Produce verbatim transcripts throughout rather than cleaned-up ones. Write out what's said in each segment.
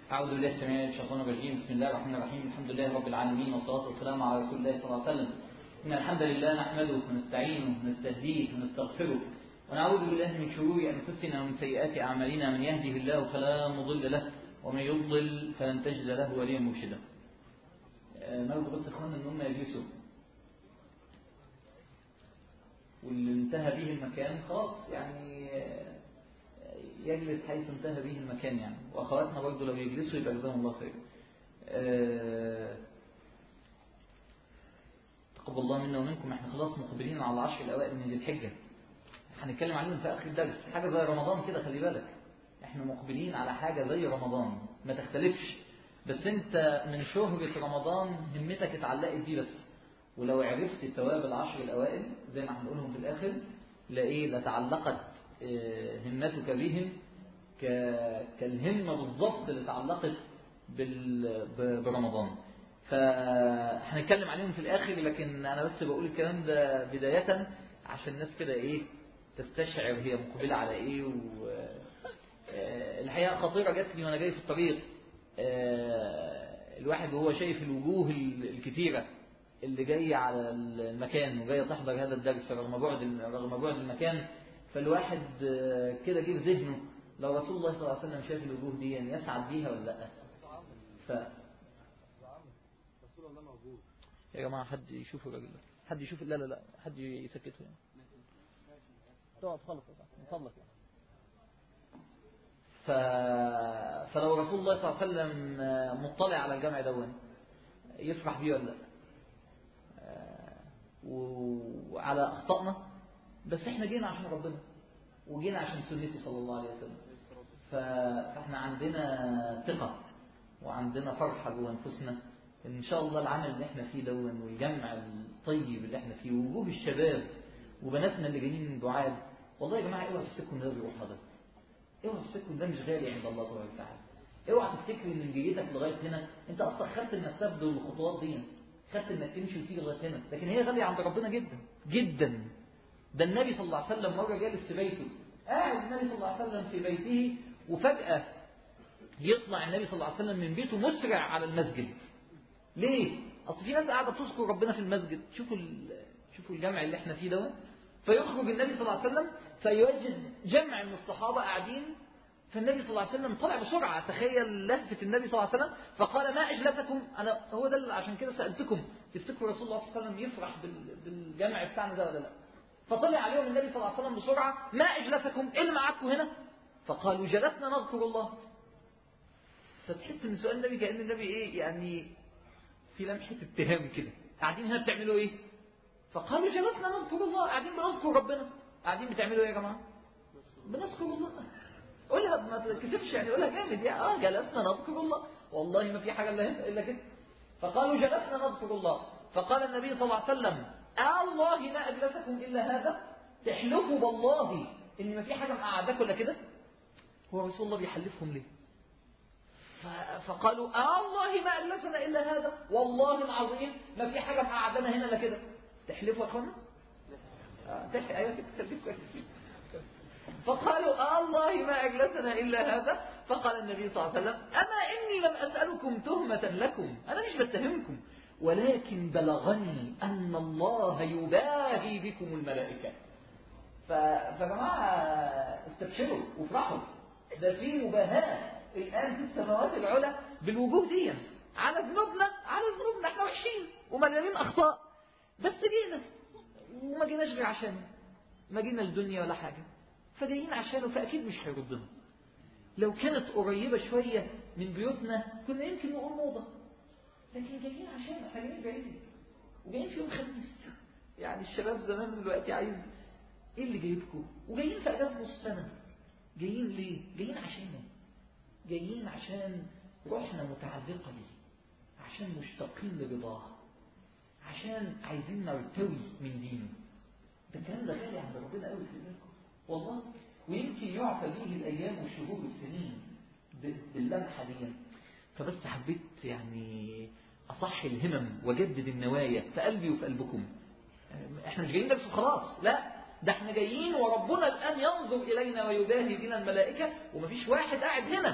أعوذ بالله السميع العليم من الشيطان الرجيم. بسم الله الرحمن الرحيم. الحمد لله رب العالمين والصلاة والسلام على رسول الله صلى الله عليه وسلم. إن الحمد لله نحمده ونستعينه ونستهديه ونستغفره ونعوذ بالله من شرور أنفسنا ومن سيئات أعمالنا. من يهده الله فلا مضل له ومن يضلل فلن تجد له وليا مرشدا. نرجو بس إخواننا إن هم يجلسوا، واللي انتهى به المكان خلاص يعني يجلس حيث انتهى به المكان يعني، واخواتنا برضه لو يجلسوا يبقى جزاهم الله خير. أه... تقبل الله منا ومنكم. احنا خلاص مقبلين على العشر الاوائل من ذي الحجه، هنتكلم عليهم في اخر الدرس. حاجه زي رمضان كده، خلي بالك احنا مقبلين على حاجه زي رمضان ما تختلفش، بس انت من شهرة رمضان همتك اتعلقت بيه بس، ولو عرفت ثواب العشر الاوائل زي ما هنقولهم في الاخر لايه لتعلقت همتك بهم كالهمة بالضبط اللي تعلقت برمضان. فهنتكلم عليهم في الآخر، لكن أنا بس بقول الكلام ده بداية عشان الناس كده إيه تستشعر هي مقبلة على إيه. والحقيقة خطيرة جات لي وأنا جاي في الطريق، الواحد وهو شايف الوجوه الكثيرة اللي جاية على المكان وجاية تحضر هذا الدرس رغم بعد رغم بعد المكان، فالواحد كده جه في ذهنه لو رسول الله صلى الله عليه وسلم شاف الوجوه دي يعني يسعد بيها ولا لا. ف رسول الله موجود يا جماعه، حد يشوف الراجل ده، حد يشوف. لا لا لا حد يسكته يعني. تقعد خلص من فضلك يعني. ف... فلو رسول الله صلى الله عليه وسلم مطلع على الجمع دون يفرح بيه ولا لا، وعلى اخطائنا، بس احنا جينا عشان ربنا وجينا عشان سنته صلى الله عليه وسلم. فاحنا عندنا ثقة وعندنا فرحة جوه انفسنا ان شاء الله العمل اللي احنا فيه دون والجمع الطيب اللي احنا فيه ووجوه الشباب وبناتنا اللي جايين من بعاد. والله يا جماعة اوعوا تفتكروا ان ده بيروح هدف، اوعوا تفتكروا ان ده مش غالي عند الله تبارك وتعالى. اوعوا تفتكروا ان جيتك لغاية هنا انت اصلا خدت انك تبذل الخطوات دي، خدت انك تمشي وتيجي لغاية هنا، لكن هي غالية عند ربنا جدا جدا. ده النبي صلى الله عليه وسلم مرة جالس في بيته، قاعد النبي صلى الله عليه وسلم في بيته وفجأة يطلع النبي صلى الله عليه وسلم من بيته مسرع على المسجد. ليه؟ أصل في ناس قاعدة تذكر ربنا في المسجد. شوفوا شوفوا الجمع اللي احنا فيه ده. فيخرج النبي صلى الله عليه وسلم فيوجد جمع من الصحابة قاعدين، فالنبي صلى الله عليه وسلم طلع بسرعة. تخيل لهفة النبي صلى الله عليه وسلم، فقال ما أجلسكم. أنا هو ده عشان كده سألتكم، تفتكروا رسول الله صلى الله عليه وسلم يفرح بالجمع بتاعنا ده ولا لا؟ فطلع عليهم النبي صلى الله عليه وسلم بسرعة ما أجلسكم، إيه اللي معاكم هنا؟ فقالوا جلسنا نذكر الله. فتحس من سؤال النبي كأن النبي إيه يعني في لمحة اتهام كده، قاعدين هنا بتعملوا إيه؟ فقالوا جلسنا نذكر الله، قاعدين بنذكر ربنا. قاعدين بتعملوا إيه يا جماعة؟ بنذكر الله. قولها ما تكسفش يعني، قولها جامد يا آه جلسنا نذكر الله، والله ما في حاجة إلا كده. فقالوا جلسنا نذكر الله. فقال النبي صلى الله عليه وسلم آه الله ما أجلسكم إلا هذا، تحلفوا بالله إن ما في حاجة مقعدكم إلا كده. هو رسول الله بيحلفهم ليه؟ فقالوا آه الله ما أجلسنا إلا هذا، والله العظيم ما في حاجة مقعدنا هنا إلا كده. تحلفوا يا أخوانا؟ تحلف أيوة تكسبكم. فقالوا آه الله ما أجلسنا إلا هذا. فقال النبي صلى الله عليه وسلم أما إني لم أسألكم تهمة لكم، أنا مش بتهمكم، ولكن بلغني أن الله يباهي بكم الملائكة. فجماعة استبشروا وافرحوا، ده في مباهاة الآن في السماوات العلى بالوجوه دي على ذنوبنا، على ذنوبنا احنا وحشين ومليانين أخطاء، بس جينا وما جيناش غير عشانه، ما جينا الدنيا ولا حاجة، فجايين عشانه، فأكيد مش هيردنا. لو كانت قريبة شوية من بيوتنا كنا يمكن نقول موضة، لكن جايين عشان احنا جايين بعيد وجايين في يوم خميس. يعني الشباب زمان دلوقتي عايز ايه اللي جايبكم؟ وجايين في اجازه نص سنه. جايين ليه؟ جايين عشانه، جايين عشان روحنا متعلقه بيه، عشان مشتاقين لرضاه، عشان عايزين نرتوي من دينه. ده الكلام ده غالي عند ربنا قوي في بالكم والله، ويمكن يعفى به الايام والشهور والسنين باللمحه دي. فبس حبيت يعني أصح الهمم وجدد النوايا في قلبي وفي قلبكم. احنا مش جايين درس خلاص، لا، ده احنا جايين وربنا الآن ينظر إلينا ويباهي بنا الملائكة، ومفيش واحد قاعد هنا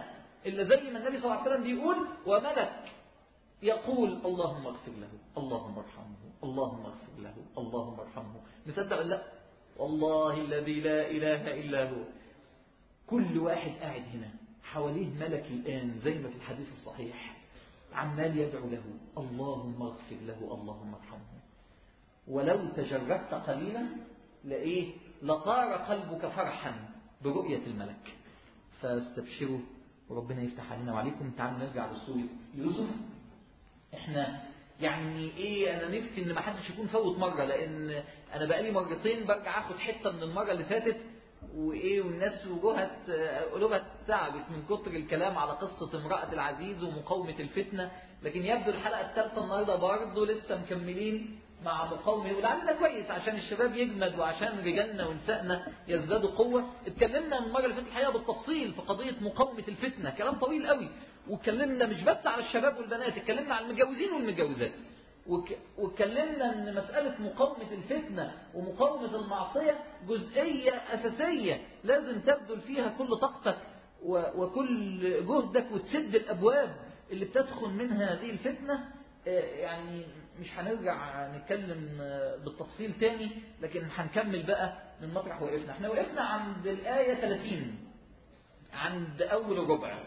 إلا زي ما النبي صلى الله عليه وسلم بيقول وملك يقول اللهم اغفر له، اللهم ارحمه، اللهم اغفر له، اللهم ارحمه. مصدق ولا لا؟ والله الذي لا إله إلا هو. كل واحد قاعد هنا حواليه ملك الآن زي ما في الحديث الصحيح عمال يدعو له اللهم اغفر له، اللهم ارحمه. ولو تجردت قليلا لإيه؟ لطار قلبك فرحا برؤية الملك. فاستبشروا وربنا يفتح علينا وعليكم. تعالوا نرجع لسورة يوسف. احنا يعني ايه، انا نفسي ان ما حدش يكون فوت مره، لان انا بقالي مرتين برجع اخد حته من المره اللي فاتت وايه، والناس وجوهها قلوبها تعبت من كتر الكلام على قصه امراه العزيز ومقاومه الفتنه. لكن يبدو الحلقه الثالثه النهارده برضه لسه مكملين مع مقاومه، ولعل ده كويس عشان الشباب يجمد وعشان رجالنا ونسائنا يزدادوا قوه. اتكلمنا من المره اللي فاتت الحقيقه بالتفصيل في قضيه مقاومه الفتنه، كلام طويل قوي، واتكلمنا مش بس على الشباب والبنات، اتكلمنا على المتجوزين والمتجوزات، واتكلمنا ان مساله مقاومه الفتنه ومقاومه المعصيه جزئيه اساسيه لازم تبذل فيها كل طاقتك وكل جهدك، وتسد الابواب اللي بتدخل منها هذه الفتنه. يعني مش هنرجع نتكلم بالتفصيل تاني، لكن هنكمل بقى من مطرح وقفنا. احنا وقفنا عند الآية ثلاثين، عند أول الربع،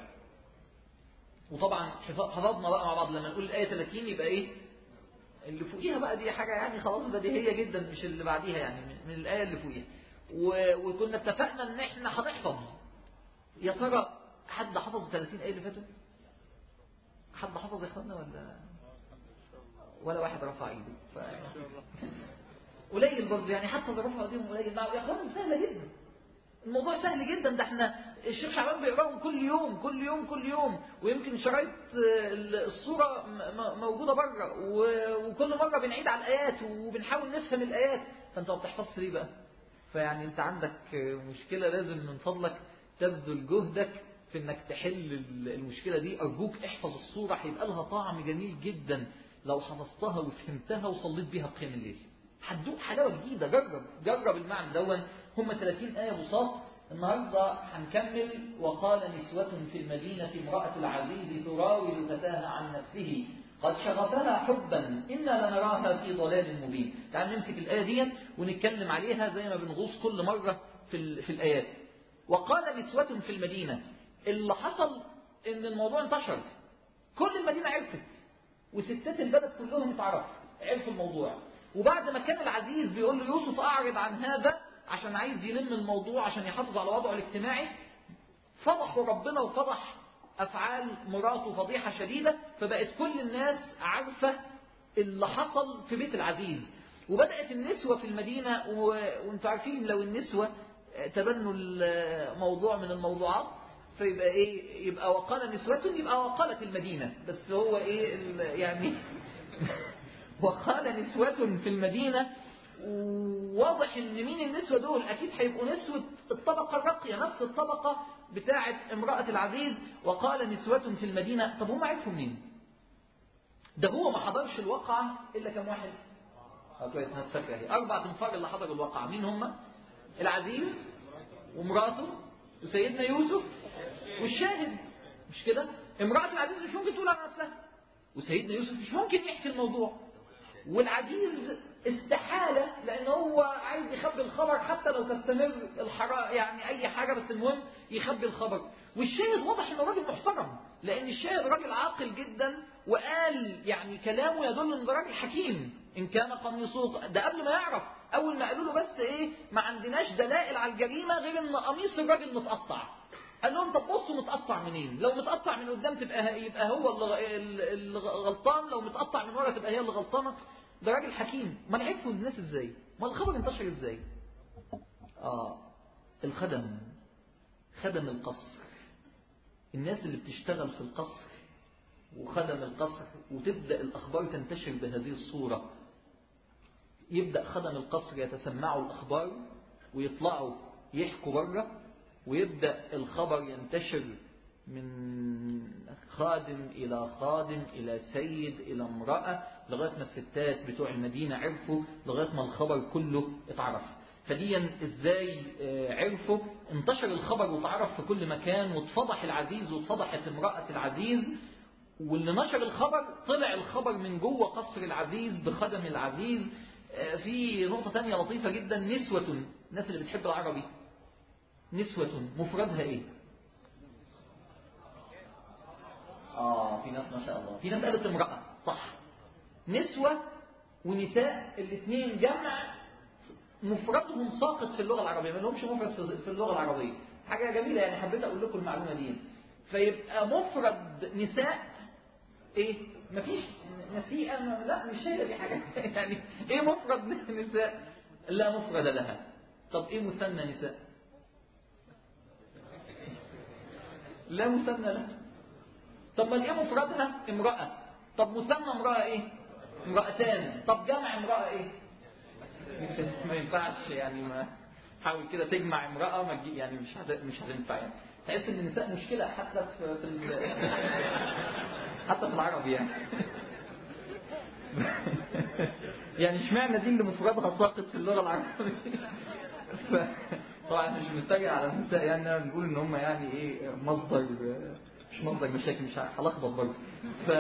وطبعا حفظنا بقى مع بعض لما نقول الآية ثلاثين يبقى إيه اللي فوقيها بقى، دي حاجة يعني خلاص بديهية جدا، مش اللي بعديها، يعني من الآية اللي فوقيها. وكنا اتفقنا ان احنا هنحفظ. يا ترى حد حفظ ثلاثين آية اللي فاتوا؟ حد حفظ يا اخوانا ولا ولا واحد رفع ايده؟ ف... قليل برضه يعني، حتى اللي رفعوا ايديهم قليل. يا اخوانا سهله جدا، الموضوع سهل جدا. ده احنا الشيخ شعبان بيقراهم كل يوم كل يوم كل يوم، ويمكن شرايط الصوره موجوده بره، وكل مره بنعيد على الايات وبنحاول نفهم الايات. فانت ما بتحفظش ليه بقى؟ فيعني انت عندك مشكله، لازم من فضلك تبذل جهدك في انك تحل المشكله دي. ارجوك احفظ الصوره، هيبقى لها طعم جميل جدا لو حفظتها وفهمتها وصليت بيها قيام الليل. هتدوق حلاوه جديده. جرب جرب المعنى دون. هم ثلاثين آية بساط. النهارده هنكمل. وقال نسوة في المدينة امرأة العزيز تراود فتاها عن نفسه قد شغفها حبا إنا لنراها في ضلال مبين. تعال نمسك الآية دي ونتكلم عليها زي ما بنغوص كل مرة في في الآيات. وقال نسوة في المدينة، اللي حصل إن الموضوع انتشر، كل المدينة عرفت، وستات البلد كلهم اتعرفوا، عرفوا الموضوع. وبعد ما كان العزيز بيقول له يوسف أعرض عن هذا عشان عايز يلم الموضوع عشان يحافظ على وضعه الاجتماعي، فضحوا ربنا وفضح أفعال مراته فضيحة شديدة، فبقت كل الناس عارفة اللي حصل في بيت العزيز. وبدأت النسوة في المدينة، و... وانتوا عارفين لو النسوة تبنوا الموضوع من الموضوعات فيبقى ايه؟ يبقى وقال نسوة، يبقى وقالت المدينة، بس هو ايه يعني وقال نسوة في المدينة. واضح ان مين النسوة دول؟ اكيد هيبقوا نسوة الطبقة الراقية، نفس الطبقة بتاعة امرأة العزيز. وقال نسوة في المدينة. طب هم عرفوا منين؟ ده هو ما حضرش الواقعة الا كم واحد؟ اه كويس، ناس فاكرة اهي. اربع تنفار اللي حضروا الواقعة. مين هم؟ العزيز ومراته وسيدنا يوسف والشاهد، مش كده؟ امرأة العزيز مش ممكن تقول عن نفسها، وسيدنا يوسف مش ممكن يحكي الموضوع، والعزيز استحالة لأن هو عايز يخبي الخبر حتى لو تستمر الحرارة، يعني أي حاجة، بس المهم يخبي الخبر. والشاهد واضح إنه راجل محترم، لأن الشاهد راجل عاقل جدا، وقال يعني كلامه يدل إنه راجل حكيم. إن كان قميصه، ده قبل ما يعرف، أول ما قالوا له بس إيه، ما عندناش دلائل على الجريمة غير إن قميص الراجل متقطع. قال لهم طب بصوا متقطع منين؟ لو متقطع من قدام تبقى يبقى هو اللي غلطان، لو متقطع من ورا تبقى هي اللي غلطانة. ده راجل حكيم. ما عرفوا الناس ازاي؟ ما الخبر انتشر ازاي؟ اه الخدم، خدم القصر، الناس اللي بتشتغل في القصر وخدم القصر، وتبدأ الأخبار تنتشر بهذه الصورة. يبدأ خدم القصر يتسمعوا الأخبار ويطلعوا يحكوا بره، ويبدأ الخبر ينتشر من خادم إلى خادم إلى سيد إلى امرأة، لغاية ما الستات بتوع المدينة عرفوا، لغاية ما الخبر كله اتعرف. فدي ازاي عرفوا؟ انتشر الخبر وتعرف في كل مكان، واتفضح العزيز واتفضحت امرأة العزيز، واللي نشر الخبر طلع الخبر من جوه قصر العزيز بخدم العزيز. في نقطة تانية لطيفة جدا، نسوة، الناس اللي بتحب العربي، نسوة مفردها ايه؟ اه في ناس ما شاء الله، في ناس قالت امرأة، صح. نسوة ونساء الاثنين جمع، مفردهم ساقط في اللغة العربية، ما لهمش مفرد في اللغة العربية. حاجة جميلة يعني، حبيت أقول لكم المعلومة دي. فيبقى مفرد نساء إيه؟ مفيش نسيئة، لا مش هي دي حاجة يعني إيه مفرد نساء؟ لا مفرد لها. طب إيه مثنى نساء؟ لا مثنى لها. طب ما إيه مفردها؟ امرأة. طب مثنى امرأة إيه؟ امرأتان. طب جمع امرأة إيه؟ ما ينفعش يعني، ما حاول كده تجمع امرأة ما تجي يعني، مش هت... مش هتنفع يعني. تحس ان النساء مشكلة حتى في, في ال... حتى في العربي يعني. يعني اشمعنى دي اللي مفردها ساقط في اللغة العربية؟ ف... طبعا مش بنتريق على النساء يعني، بنقول ان هم يعني ايه مصدر، مش مصدر مشاكل، مش هلخبط برضه. ف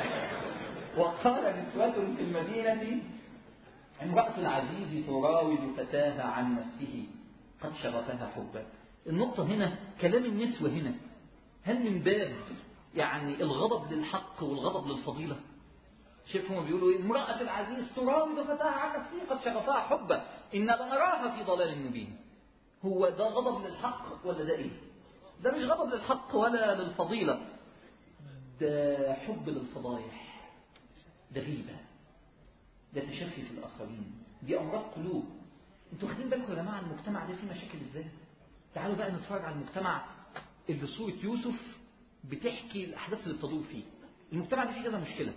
وقال نسوة في المدينة امرأة العزيز تراود فتاها عن نفسه قد شغفها حبا. النقطة هنا كلام النسوة هنا هل من باب يعني الغضب للحق والغضب للفضيلة؟ شوف هم بيقولوا ايه؟ امرأة العزيز تراود فتاها عن نفسه قد شغفها حبا إنا لنراها في ضلال مبين. هو ده غضب للحق ولا ده ايه؟ ده مش غضب للحق ولا للفضيلة، ده حب للفضايح، ده غيبة، ده تشفي في الآخرين، دي أمراض قلوب. انتوا واخدين بالكم يا جماعة المجتمع ده فيه مشاكل ازاي؟ تعالوا بقى نتفرج على المجتمع اللي صورة يوسف بتحكي الأحداث اللي بتدور فيه. المجتمع ده فيه كذا مشكلة.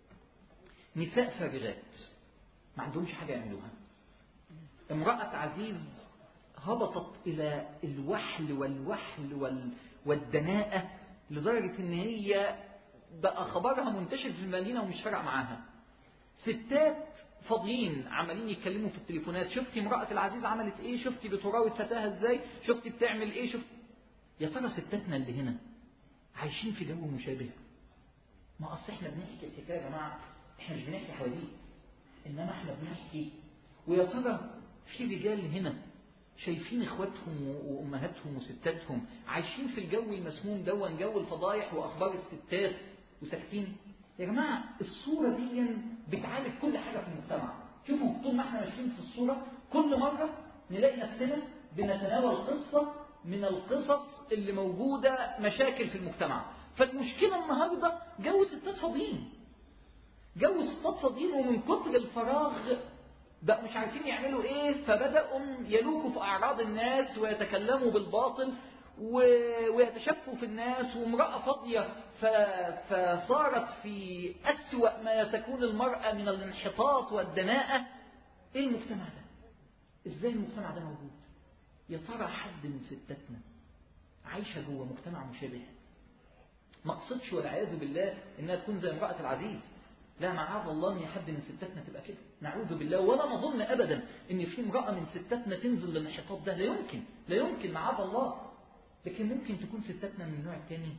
نساء فارغات ما عندهمش حاجة يعملوها. امرأة عزيز هبطت إلى الوحل والوحل وال... والدناءة لدرجة إن هي بقى خبرها منتشر في المدينة ومش فارق معاها. ستات فاضيين عمالين يتكلموا في التليفونات، شفتي امرأة العزيز عملت ايه، شفتي بتراود فتاها ازاي، شفتي بتعمل ايه، شفت. يا ترى ستاتنا اللي هنا عايشين في جو مشابه؟ ما اصل احنا بنحكي الحكايه يا جماعه، احنا مش بنحكي حواديت، انما احنا بنحكي. ويا ترى في رجال هنا شايفين اخواتهم وامهاتهم وستاتهم عايشين في الجو المسموم دون، جو الفضايح واخبار الستات، وساكتين؟ يا جماعة الصورة دي بتعالج كل حاجة في المجتمع. شوفوا طول ما احنا ماشيين في الصورة كل مرة نلاقي نفسنا بنتناول قصة من القصص اللي موجودة مشاكل في المجتمع. فالمشكلة النهاردة جو ستات فاضيين، جو ستات فاضيين، ومن كتر الفراغ بقوا مش عارفين يعملوا ايه، فبدأوا يلوكوا في أعراض الناس ويتكلموا بالباطل ويتشفوا في الناس. وامرأة فاضية فصارت في أسوأ ما تكون المرأة من الانحطاط والدناءة. ايه المجتمع ده؟ ازاي المجتمع ده موجود؟ يا ترى حد من ستاتنا عايشة جوه مجتمع مشابه؟ ما اقصدش والعياذ بالله انها تكون زي امرأة العزيز، لا معاذ الله ان حد من ستاتنا تبقى كده، نعوذ بالله. ولا نظن ابدا ان في امرأة من ستاتنا تنزل للانحطاط ده، لا يمكن، لا يمكن معاذ الله. لكن ممكن تكون ستاتنا من النوع الثاني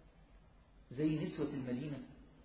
زي نسوة المدينة.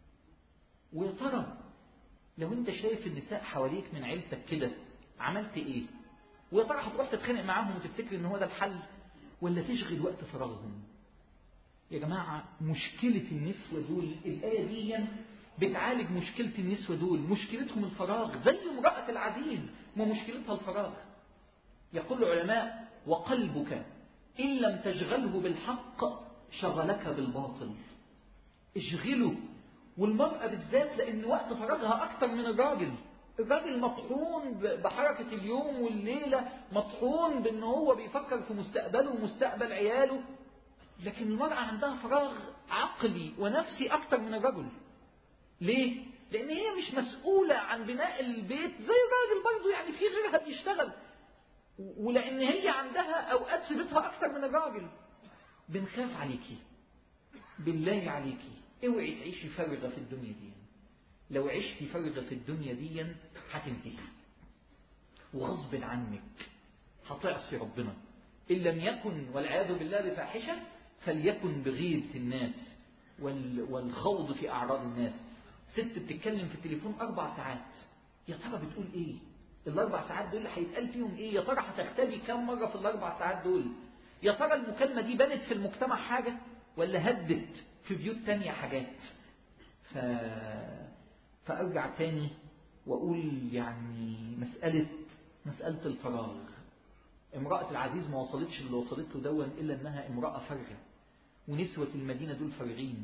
ويا ترى لو انت شايف النساء حواليك من عيلتك كده عملت ايه؟ ويا ترى هتروح تتخانق معاهم وتفتكر ان هو ده الحل، ولا تشغل وقت فراغهم؟ يا جماعة مشكلة النسوة دول الآية دي بتعالج مشكلة النسوة دول، مشكلتهم الفراغ زي امرأة العزيز ما مشكلتها الفراغ. يقول العلماء وقلبك إن لم تشغله بالحق شغلك بالباطل. اشغله. والمرأة بالذات لأن وقت فراغها أكثر من الراجل. الراجل مطحون بحركة اليوم والليلة، مطحون بأنه هو بيفكر في مستقبله ومستقبل عياله. لكن المرأة عندها فراغ عقلي ونفسي أكثر من الرجل. ليه؟ لأن هي مش مسؤولة عن بناء البيت زي الراجل برضه، يعني في غيرها بيشتغل، ولأن هي عندها أوقات في بيتها أكثر من الراجل. بنخاف عليكي، بالله عليكي اوعي تعيشي فارغة في الدنيا دي. لو عشتي فارغة في الدنيا دي هتنتهي وغصب عنك هتعصي ربنا. إن لم يكن والعياذ بالله بفاحشة فليكن بغيظ الناس والخوض في أعراض الناس. ست بتتكلم في التليفون أربع ساعات، يا ترى بتقول إيه؟ الأربع ساعات دول هيتقال فيهم إيه؟ يا ترى هتختبي كم مرة في الأربع ساعات دول؟ يا ترى المكالمة دي بنت في المجتمع حاجة ولا هدت في بيوت تانية حاجات؟ ف... فأرجع تاني وأقول يعني مسألة مسألة الفراغ. امرأة العزيز ما وصلتش اللي وصلت له دون إلا أنها امرأة فارغة، ونسوة المدينة دول فارغين.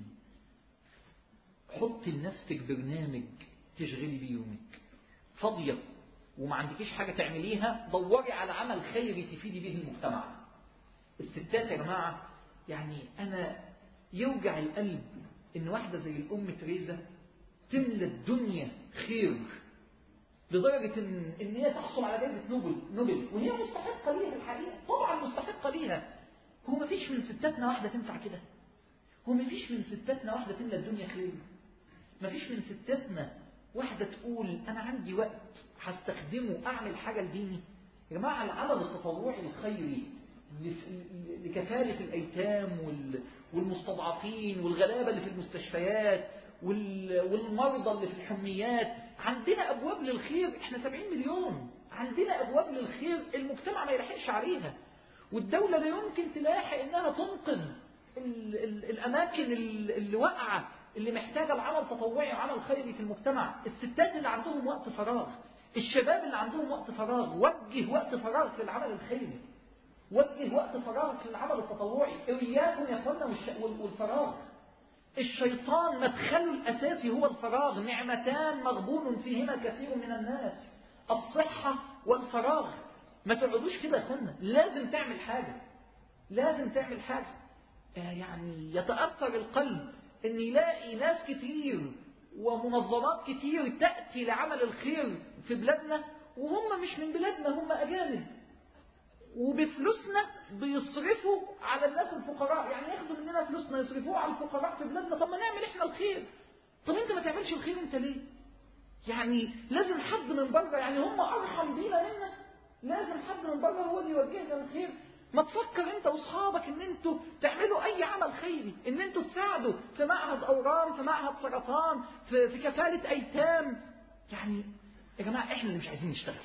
حط لنفسك برنامج تشغلي بيه يومك، فاضية وما عندكيش حاجة تعمليها، دوري على عمل خيري تفيدي به المجتمع. الستات يا جماعة يعني أنا يوجع القلب إن واحدة زي الأم تريزا تملى الدنيا خير لدرجة إن, إن هي تحصل على جائزة نوبل نوبل وهي مستحقة ليها الحقيقة، طبعا مستحقة ليها. هو ما فيش من ستاتنا واحدة تنفع كده؟ هو ما فيش من ستاتنا واحدة تملى الدنيا خير؟ ما فيش من ستاتنا واحدة تقول أنا عندي وقت هستخدمه أعمل حاجة لديني؟ يا جماعة العمل التطوعي الخيري لكفالة الأيتام والمستضعفين والغلابة اللي في المستشفيات والمرضى اللي في الحميات، عندنا أبواب للخير. إحنا سبعين مليون، عندنا أبواب للخير المجتمع ما يلحقش عليها، والدولة لا يمكن تلاحق إنها تنقذ ال ال الأماكن اللي واقعة اللي محتاجة العمل تطوعي وعمل خيري في المجتمع. الستات اللي عندهم وقت فراغ، الشباب اللي عندهم وقت فراغ، وجه وقت فراغ في العمل الخيري، وجه وقت فراغ في العمل التطوعي. إياكم يا أخوانا والفراغ. الشيطان مدخله الأساسي هو الفراغ. نعمتان مغبون فيهما كثير من الناس، الصحة والفراغ. ما تقعدوش كده يا أخوانا، لازم تعمل حاجة، لازم تعمل حاجة. يعني يتأثر القلب أن يلاقي ناس كتير ومنظمات كتير تأتي لعمل الخير في بلادنا وهم مش من بلادنا، هم أجانب، وبفلوسنا بيصرفوا على الناس الفقراء. يعني ياخدوا مننا فلوسنا يصرفوها على الفقراء في بلادنا. طب ما نعمل احنا الخير. طب انت ما تعملش الخير انت ليه؟ يعني لازم حد من بره، يعني هم ارحم بينا منا، لازم حد من بره هو اللي يوجهنا الخير. ما تفكر انت واصحابك ان انتوا تعملوا اي عمل خيري، ان انتوا تساعدوا في معهد اورام، في معهد سرطان، في, في كفالة ايتام. يعني يا جماعة احنا اللي مش عايزين نشتغل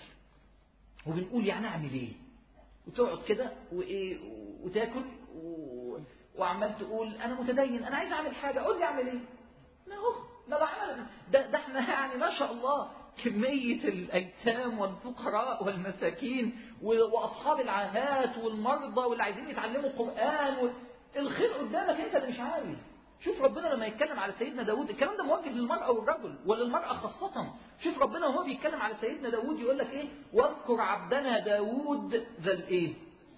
وبنقول يعني اعمل ايه، وتقعد كده وايه وتاكل و... وعمال تقول انا متدين، انا عايز اعمل حاجه، قول لي اعمل ايه. ما هو ما بعمل ده, ده احنا يعني ما شاء الله كميه الايتام والفقراء والمساكين واصحاب العاهات والمرضى واللي عايزين يتعلموا قران و... الخير قدامك، انت اللي مش عايز. شوف ربنا لما يتكلم على سيدنا داود، الكلام ده موجه للمرأة والرجل وللمرأة خاصة. شوف ربنا وهو بيتكلم على سيدنا داود يقول لك ايه؟ واذكر عبدنا داود ذا الايه؟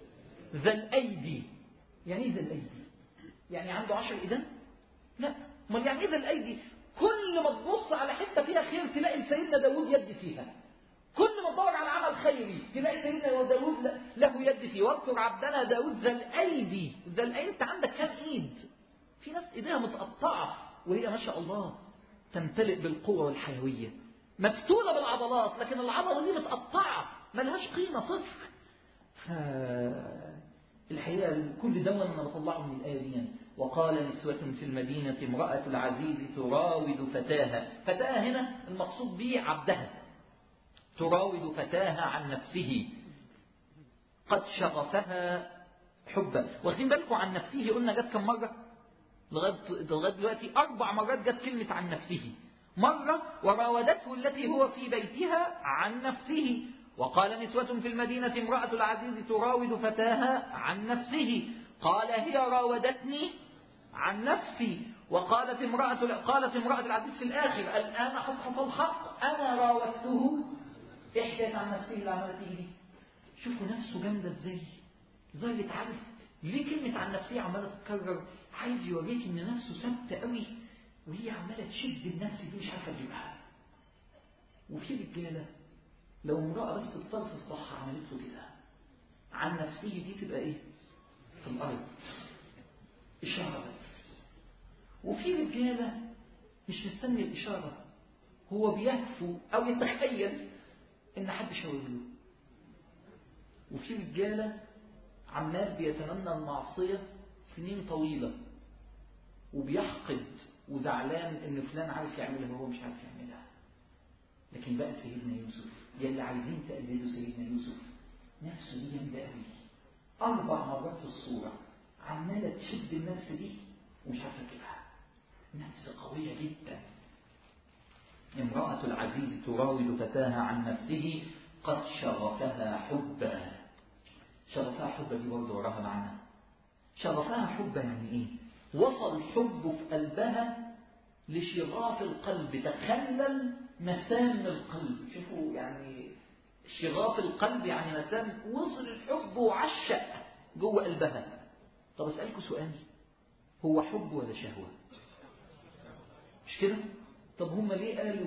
ذا الايدي. يعني ايه ذا الايدي؟ يعني عنده عشر ايدان؟ لا، امال يعني ايه ذا الايدي؟ كل ما تبص على حته فيها خير تلاقي سيدنا داود يد فيها، كل ما تدور على عمل خيري تلاقي سيدنا داود له يد فيه. واذكر عبدنا داود ذا الايدي. ذا الايدي، انت عندك كام ايد؟ في ناس ايديها متقطعه وهي ما شاء الله تمتلئ بالقوه والحيويه، مفتوله بالعضلات، لكن العضله دي متقطعه ملهاش قيمه، صفر. فالحقيقه كل دون انا بطلعه من الايه دي. وقال نسوة في المدينة امرأة العزيز تراود فتاها. فتاها هنا المقصود به عبدها. تراود فتاها عن نفسه قد شغفها حبا. واخدين بالكم عن نفسه قلنا جت كم مرة؟ لغاية دلوقتي أربع مرات جت كلمة عن نفسه. مرة وراودته التي هو في بيتها عن نفسه. وقال نسوة في المدينة امرأة العزيز تراود فتاها عن نفسه قال هي راودتني عن نفسي. وقالت امرأة قالت امرأة العزيز في الآخر الآن حصحص الحق أنا راودته. احكت عن نفسه اللي عملت دي. شوفوا نفسه جامدة ازاي، ازاي تعرف ليه كلمة عن نفسه عمالة تتكرر؟ عايز يوريك ان نفسه ثابتة قوي وهي عمالة تشد النفس دي مش عارفة تجيبها. وفي رجالة لو امرأة بس الطرف الصح عملت له كده عن نفسه دي تبقى ايه؟ في الأرض إشارة بس. وفي رجالة مش مستني الإشارة، هو بيهفو أو يتخيل إن حد شاور له وفي رجالة عمال بيتمنى المعصية سنين طويلة وبيحقد وزعلان ان فلان عارف يعملها وهو مش عارف يعملها. لكن بقى سيدنا يوسف، يا اللي عايزين تقلدوا سيدنا يوسف، نفسه دي جامده قوي، اربع مرات في الصوره عماله تشد النفس دي ومش عارفه تجيبها، نفس قويه جدا. امرأة العزيز تراود فتاها عن نفسه قد شغفها حبا. شغفها حبا دي برضه وراها معنى. شغفها حبا يعني ايه؟ وصل الحب في قلبها لشغاف القلب، تخلل مسام القلب. شوفوا يعني شغاف القلب يعني مسام، وصل الحب وعشق جوه قلبها. طب اسألكوا سؤال، هو حب ولا شهوة؟ مش كده؟ طب هم ليه قالوا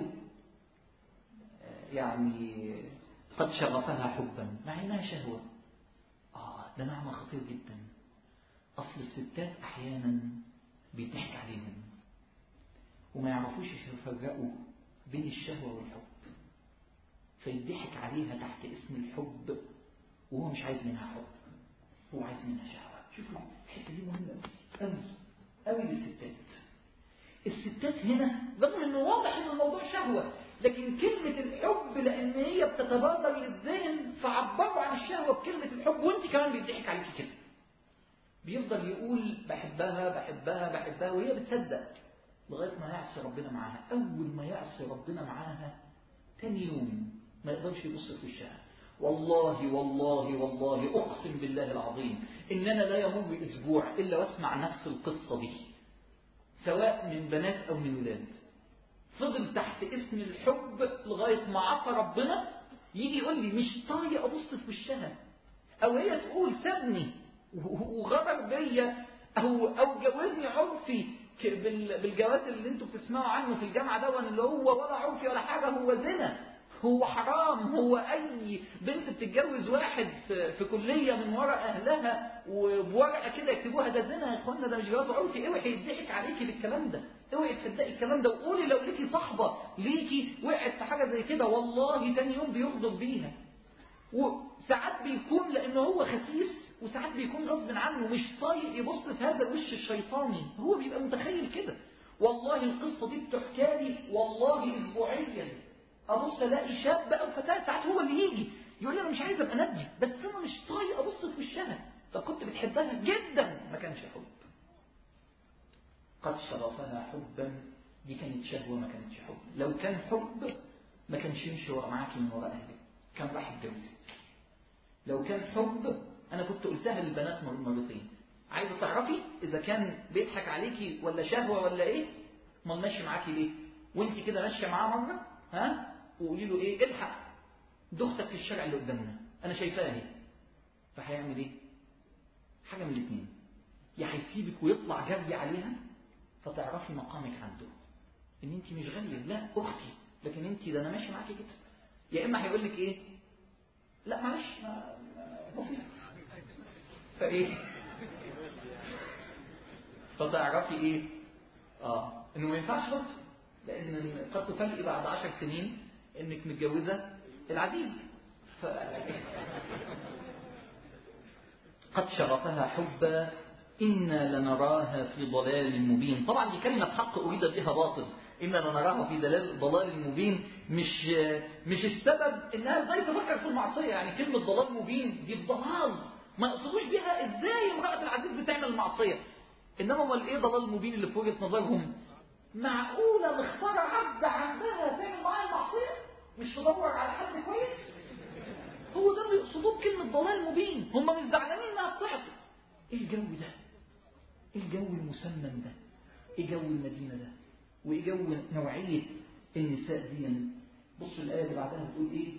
يعني قد شغفها حبا مع انها شهوة؟ اه ده معنى خطير جدا. اصل الستات احيانا بيضحك عليهم وما يعرفوش يفرقوا بين الشهوة والحب، فيضحك عليها تحت اسم الحب وهو مش عايز منها حب، هو عايز منها شهوة. شوفوا الحتة دي مهمة قوي قوي للستات. الستات هنا رغم انه واضح ان الموضوع شهوة، لكن كلمة الحب لان هي بتتبادر للذهن فعبروا عن الشهوة بكلمة الحب، وانت كمان بيضحك عليكي كده. بيفضل يقول بحبها بحبها بحبها وهي بتصدق لغاية ما يعصي ربنا معاها. أول ما يعصي ربنا معاها تاني يوم ما يقدرش يبص في وشها. والله والله والله أقسم بالله العظيم إننا لا يمر أسبوع إلا واسمع نفس القصة دي، سواء من بنات أو من ولاد. فضل تحت اسم الحب لغاية ما عصى ربنا، يجي يقول لي مش طايق أبص في وشها، أو هي تقول سابني وغدر بيا أو أو جوزني عرفي بالجواز اللي انتوا بتسمعوا عنه في الجامعة ده، اللي هو ولا عرفي ولا حاجة، هو زنا، هو حرام. هو أي بنت بتتجوز واحد في, في كلية من وراء أهلها وبورقة كده يكتبوها ده زنا يا إخوانا، ده مش جواز عرفي. اوعي يضحك عليكي بالكلام ده، اوعي تصدقي الكلام ده، وقولي لو ليكي صاحبة ليكي وقعت في حاجة زي كده والله تاني يوم بيغضب بيها. وساعات بيكون لأنه هو خسيس، وساعات بيكون غصب عنه مش طايق يبص في هذا الوش الشيطاني، هو بيبقى متخيل كده. والله القصة دي بتحكالي والله أسبوعيا، أبص ألاقي شاب أو فتاة ساعات هو اللي يجي يقول لي أنا مش عايز أبقى ندي بس أنا مش طايق أبص في وشها. طب كنت بتحبها جدا، ما كانش حب. قد شغفها حبا دي كانت شهوة ما كانتش حب. لو كان حب ما كانش يمشي معاكي من وراء أهلك، كان راح يتجوزك. لو كان حب أنا كنت قلتها للبنات مرتين، عايزة تعرفي إذا كان بيضحك عليكي ولا شهوة ولا إيه؟ ما ماشي معاكي ليه؟ وانت كده ماشية معاه مرة ها وقولي له إيه؟ الحق دختك في الشارع اللي قدامنا أنا شايفاها اهي. فهيعمل إيه؟ حاجة من الاثنين، يا هيسيبك ويطلع جري عليها فتعرفي مقامك عنده إن أنت مش غالية، لا أختي، لكن أنت ده أنا ماشي معاكي كده. يا إما هيقول لك إيه؟ لا معلش ما بسيط. فايه فتعرفي ايه اه انه ما ينفعش برضه، لان قد تفاجئي بعد عشر سنين انك متجوزه العزيز. ف... قد شغفها حبا إنا لنراها في ضلال مبين. طبعا دي كلمة حق أريد بها باطل، إنا لنراها في ضلال ضلال مبين، مش مش السبب إنها إزاي تفكر في المعصية. يعني كلمة ضلال مبين دي الضلال، ما يقصدوش بها إزاي امرأة العزيز بتعمل المعصية، إنما امال إيه ضلال مبين اللي في وجهة نظرهم؟ معقولة مختارة عبد عندها تعمل معاها المعصية مش تدور على حد كويس؟ هو ده اللي يقصدوه بكلمة ضلال مبين. هم مش زعلانين إنها بتعصي. إيه الجو ده؟ إيه الجو المسمم ده؟ إيه جو المدينة ده؟ وإيه جو نوعية النساء دي؟ بصوا الآية اللي بعدها بتقول إيه؟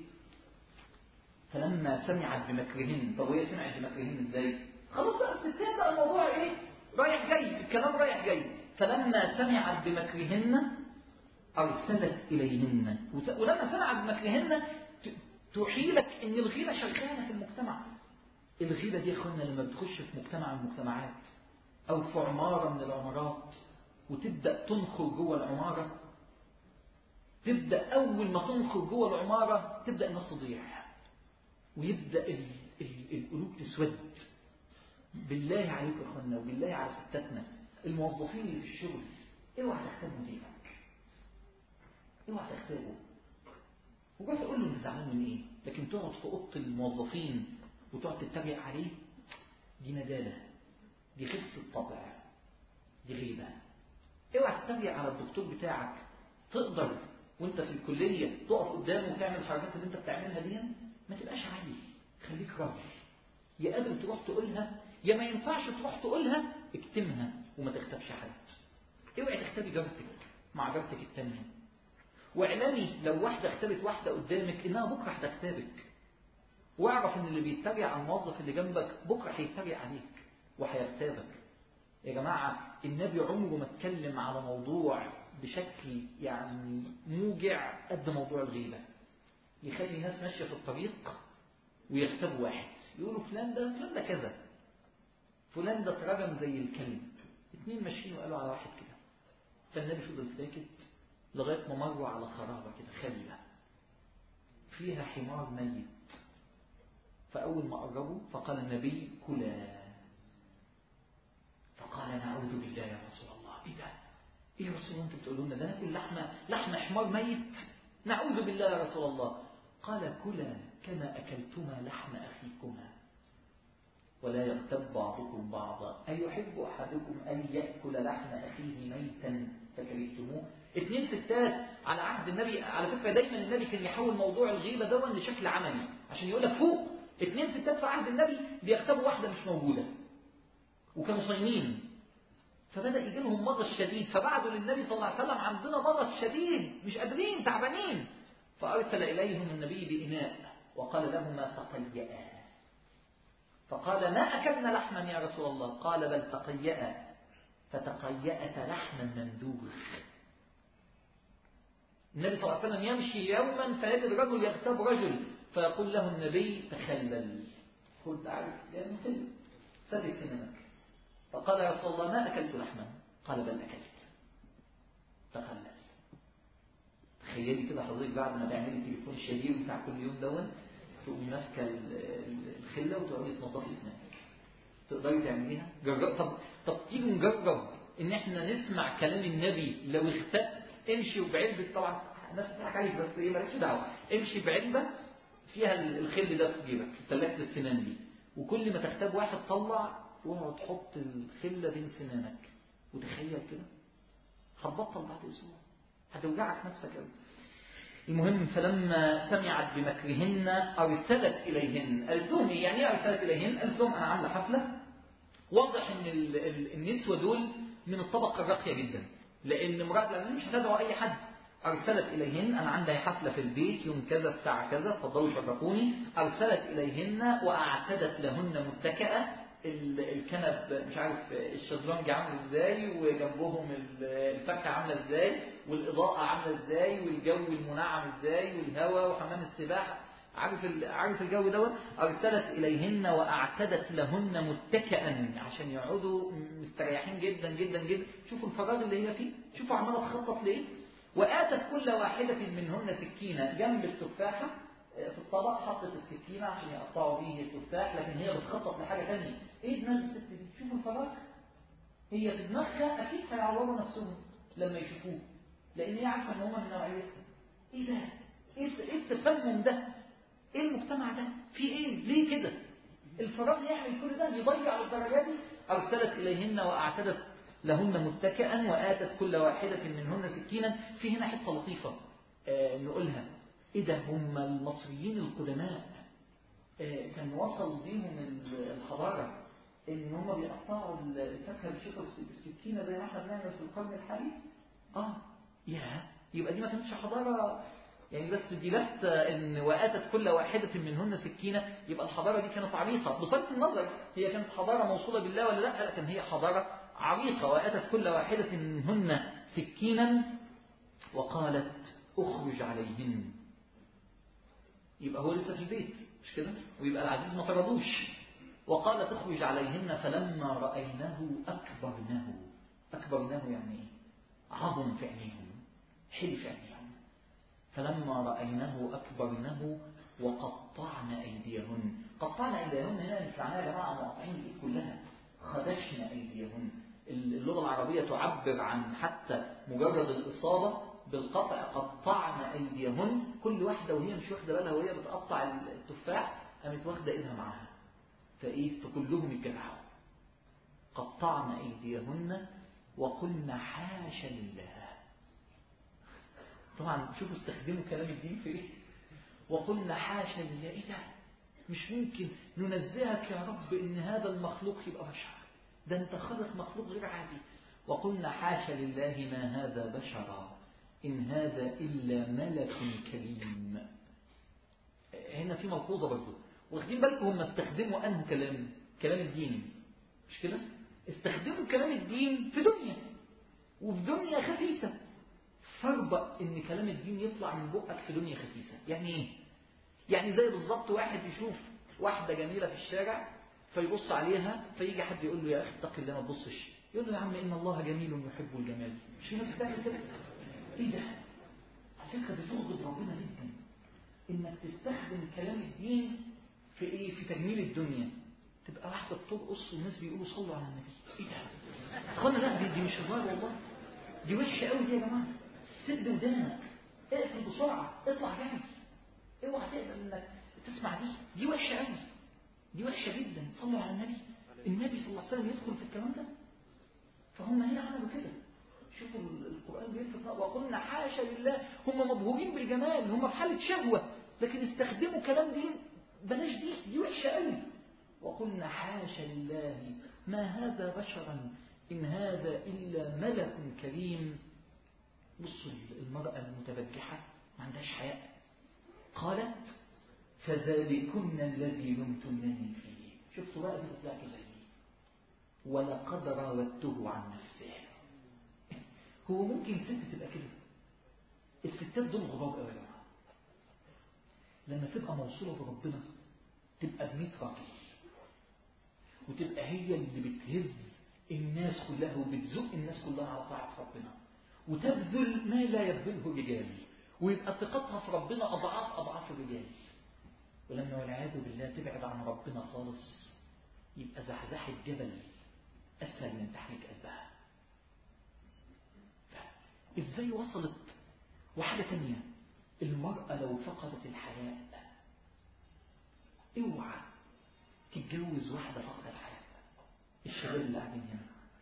فلما سمعت بمكرهن. طب وهي سمعت بمكرهن إزاي؟ خلاص بقى الستات بقى الموضوع إيه؟ رايح جاي، الكلام رايح جاي. فلما سمعت بمكرهن أرسلت إليهن. ولما سمعت بمكرهن تحيلك إن الغيرة شغالة في المجتمع. الغيرة دي يا أخوانا لما بتخش في مجتمع من المجتمعات أو في عمارة من العمارات وتبدأ تنخر جوه العمارة، تبدأ أول ما تنخر جوه العمارة تبدأ الناس تضيع، ويبدأ ال ال القلوب تسود. بالله عليكم يا اخوانا وبالله على ستاتنا الموظفين اللي في الشغل، اوعى تختار مديرك، اوعى تختاره وقعد تقول له انت زعلان من ايه، لكن تقعد في اوضه الموظفين وتقعد تتريق عليه، دي ندالة، دي خفة طبع، دي غيبة. اوعى تتريق على الدكتور بتاعك. تقدر وانت في الكلية تقف قدامه وتعمل الحركات اللي انت بتعملها دي، ما تبقاش عالي، خليك راجل. يا قبل تروح تقولها يا ما ينفعش تروح تقولها، اكتمها وما تختبش حد. اوعى تختبي جارتك مع جارتك التانية، واعلمي لو واحدة اختبت واحدة قدامك انها بكرة هتختبك، واعرف ان اللي بيتريق على الموظف اللي جنبك بكرة هيتريق عليك وهيغتابك. يا جماعة النبي عمره ما اتكلم على موضوع بشكل يعني موجع قد موضوع الغيبة. يخلي الناس ماشية في الطريق ويغتابوا واحد، يقولوا فلان ده فلان ده كذا، فلان ده اترجم زي الكلب. اتنين ماشيين وقالوا على واحد كده، فالنبي فضل ساكت لغاية ما مروا على خرابة كده خلية فيها حمار ميت. فأول ما قربوا فقال النبي كلا، فقال نعوذ بالله يا رسول الله. ايه ده؟ ايه يا رسول الله انت بتقولوا لنا ده ناكل لحمه لحمه حمار ميت؟ نعوذ بالله يا رسول الله. قال كلا كما اكلتما لحم اخيكما ولا يغتب بعضكم بعضا ايحب احدكم ان ياكل لحم اخيه ميتا فكرهتموه. اثنين ستات على عهد النبي، على فكره دايما النبي كان يحول موضوع الغيبه دون لشكل عملي عشان يقول لك فوق. اثنين ستات في عهد النبي بيغتابوا واحده مش موجوده وكانوا صايمين، فبدأ يجي لهم مرض شديد، فبعدوا للنبي صلى الله عليه وسلم عندنا مرض شديد مش قادرين تعبانين. فأرسل إليهم النبي بإناء وقال لهما تقيئا، فقال ما أكلنا لحما يا رسول الله، قال بل تقيئا، فتقيأت لحما مندوخ. النبي صلى الله عليه وسلم يمشي يوما فيجد رجل يغتاب رجل فيقول له النبي تخلل، قلت عارف يعني مثل سدد سنانك. فقال يا رسول الله ما أكلت لحما، قال بل أكلت، تخلل. تخيلي كده حضرتك بعد ما تعملي التليفون الشهير بتاع كل يوم دون تقومي ماسكه الخله وتقعدي تنظفي اسنانك، تقدري تعمليها؟ جرب. طب طب تيجي نجرب ان احنا نسمع كلام النبي. لو اختبت امشي بعلبه، طبعا الناس بتضحك عليك بس ايه مالكش دعوه، امشي بعلبه فيها الخل ده في جيبك في ثلاجه السنان دي، وكل ما تختب واحد طلع واقعد تحط الخله بين سنانك، وتخيل كده هتبطل بعد اسبوع، هتوجعك نفسك قوي. المهم فلما سمعت بمكرهن ارسلت اليهن. قالت لهم ايه يعني ايه ارسلت اليهن؟ قالت لهم انا عامله حفله. واضح ان النسوه دول من الطبقه الراقيه جدا، لان امراه لان مش هتدعو اي حد. ارسلت اليهن انا عندي حفله في البيت يوم كذا الساعه كذا اتفضلوا شرفوني. ارسلت اليهن واعتدت لهن متكئه، الكنب مش عارف الشезлونج عامل ازاي وجنبهم الفكه عامله ازاي والاضاءه عامله ازاي والجو المنعم ازاي والهواء وحمام السباحه، عارف عارف الجو دوت. ارسلت اليهن واعتدت لهن متكئا عشان يقعدوا مستريحين جدا جدا جدا. شوفوا الفراغ اللي هي فيه، شوفوا عماله تخطط ليه. واتت كل واحده منهن سكينه جنب التفاحه في الطبق، حطت السكينه عشان يقطعوا بيه التفاح، لكن هي بتخطط لحاجه ثانيه. ايه دماغ الست دي؟ شوفوا الفراغ، هي في دماغها اكيد هيعوروا نفسهم لما يشوفوه، لان هي عارفه ان هم من نوعيتها. ايه ده؟ ايه التسمم ده؟ ايه المجتمع ده؟ في ايه؟ ليه كده؟ الفراغ يعمل كل ده، يضيع للدرجه دي. ارسلت اليهن واعتدت لهن متكئا واتت كل واحده منهن سكينا. في هنا حته لطيفه آه نقولها. ايه ده؟ هم المصريين القدماء آه كان وصل بيهم الحضاره ان هم بيقطعوا الفاكهه بالشوكه والسكينه زي ما احنا بنعمل في القرن الحالي. اه يا يبقى دي ما كانتش حضاره يعني، بس دي بس ان واتت كل واحده منهن سكينه، يبقى الحضاره دي كانت عريقه بصرف النظر هي كانت حضاره موصوله بالله ولا لا، لكن هي حضاره عريقه. واتت كل واحده منهن سكينا وقالت اخرج عليهن. يبقى هو لسه في البيت مش كده، ويبقى العزيز ما طردوش. وقالت اخرج عليهن فلما راينه اكبرنه. اكبرنه يعني ايه؟ عظم في عينيهم، حلو في عينيهم. فلما رأيناه أكبرنه وقطعن قطعن أيديهن. قطعن أيديهن هنا مش معناها يا جماعة مقاطعين الإيد كلها، خدشن أيديهن. اللغة العربية تعبر عن حتى مجرد الإصابة بالقطع، قطعن أيديهن. كل واحدة وهي مش واخدة بالها وهي بتقطع التفاح قامت واخدة إيدها معاها، فإيه فكلهم اتجمعوا. قطعن أيديهن وقلن حاشا لله. طبعا شوفوا استخدموا كلام الدين في إيه. وقلن حاشا لله، إيه ده؟ مش ممكن ننزهك يا رب إن هذا المخلوق يبقى بشر، ده أنت خلق مخلوق غير عادي. وقلنا حاشا لله ما هذا بشرا إن هذا إلا ملك كريم. هنا في ملحوظة برضه، واخدين بالكم هم استخدموا أنه كلام كلام الدين مش كده؟ استخدموا كلام الدين في دنيا، وفي دنيا خفيفة. فربق إن كلام الدين يطلع من بقك في دنيا خفيفة. يعني إيه؟ يعني زي بالضبط واحد يشوف واحدة جميلة في الشارع فيبص عليها، فيجي حد يقول له يا أخي اتق الله ما تبصش، يقول له يا عم إن الله جميل يحب الجمال. مش ناس بتعمل كده؟ إيه ده؟ على فكرة بتغضب ربنا جدا إنك تستخدم كلام الدين في إيه؟ في تجميل الدنيا. تبقى واحدة بترقص والناس بيقولوا صلوا على النبي. إيه ده؟ أخوانا لا، دي, دي مش هزار والله، دي وحشة قوي دي يا جماعة. سد ودانك، اقفل بسرعة، اطلع جري، اوعى تقبل انك تسمع دي. دي وحشة قوي، دي وحشة جدا. صلوا على النبي. النبي صلى الله عليه وسلم يدخل في الكلام ده؟ فهم هنا عملوا كده. شوفوا القرآن بيلفت، وقلنا حاشا لله. هم مبهورين بالجمال، هم في حالة شهوة، لكن استخدموا كلام دين. بلاش دي، دي وحشة قوي. وقلنا حاشا لله ما هذا بشرا إن هذا إلا ملك كريم. بصوا المرأة المتبجحة ما عندهاش حياء، قالت فذلكن الذي لمتنني فيه. شفتوا بقى دي طلعتوا زيي، ولقد راودته عن نفسه. هو ممكن ست تبقى كده؟ الستات دول غراب قوي يا جماعه. لما تبقى موصوله بربنا تبقى بميت راجل، وتبقى هي اللي بتهز الناس كلها وبتزق الناس كلها على طاعه ربنا، وتبذل ما لا يبذله الرجال، ويبقى ثقتها في ربنا اضعاف اضعاف الرجال. ولما والعياذ بالله تبعد عن ربنا خالص، يبقى زحزحة جبل اسهل من تحريك قلبها. ازاي وصلت؟ وحاجة تانية، المرأة لو فقدت الحياء، اوعى تتجوز واحدة فقدت الحياء. الشباب اللي قاعدين هنا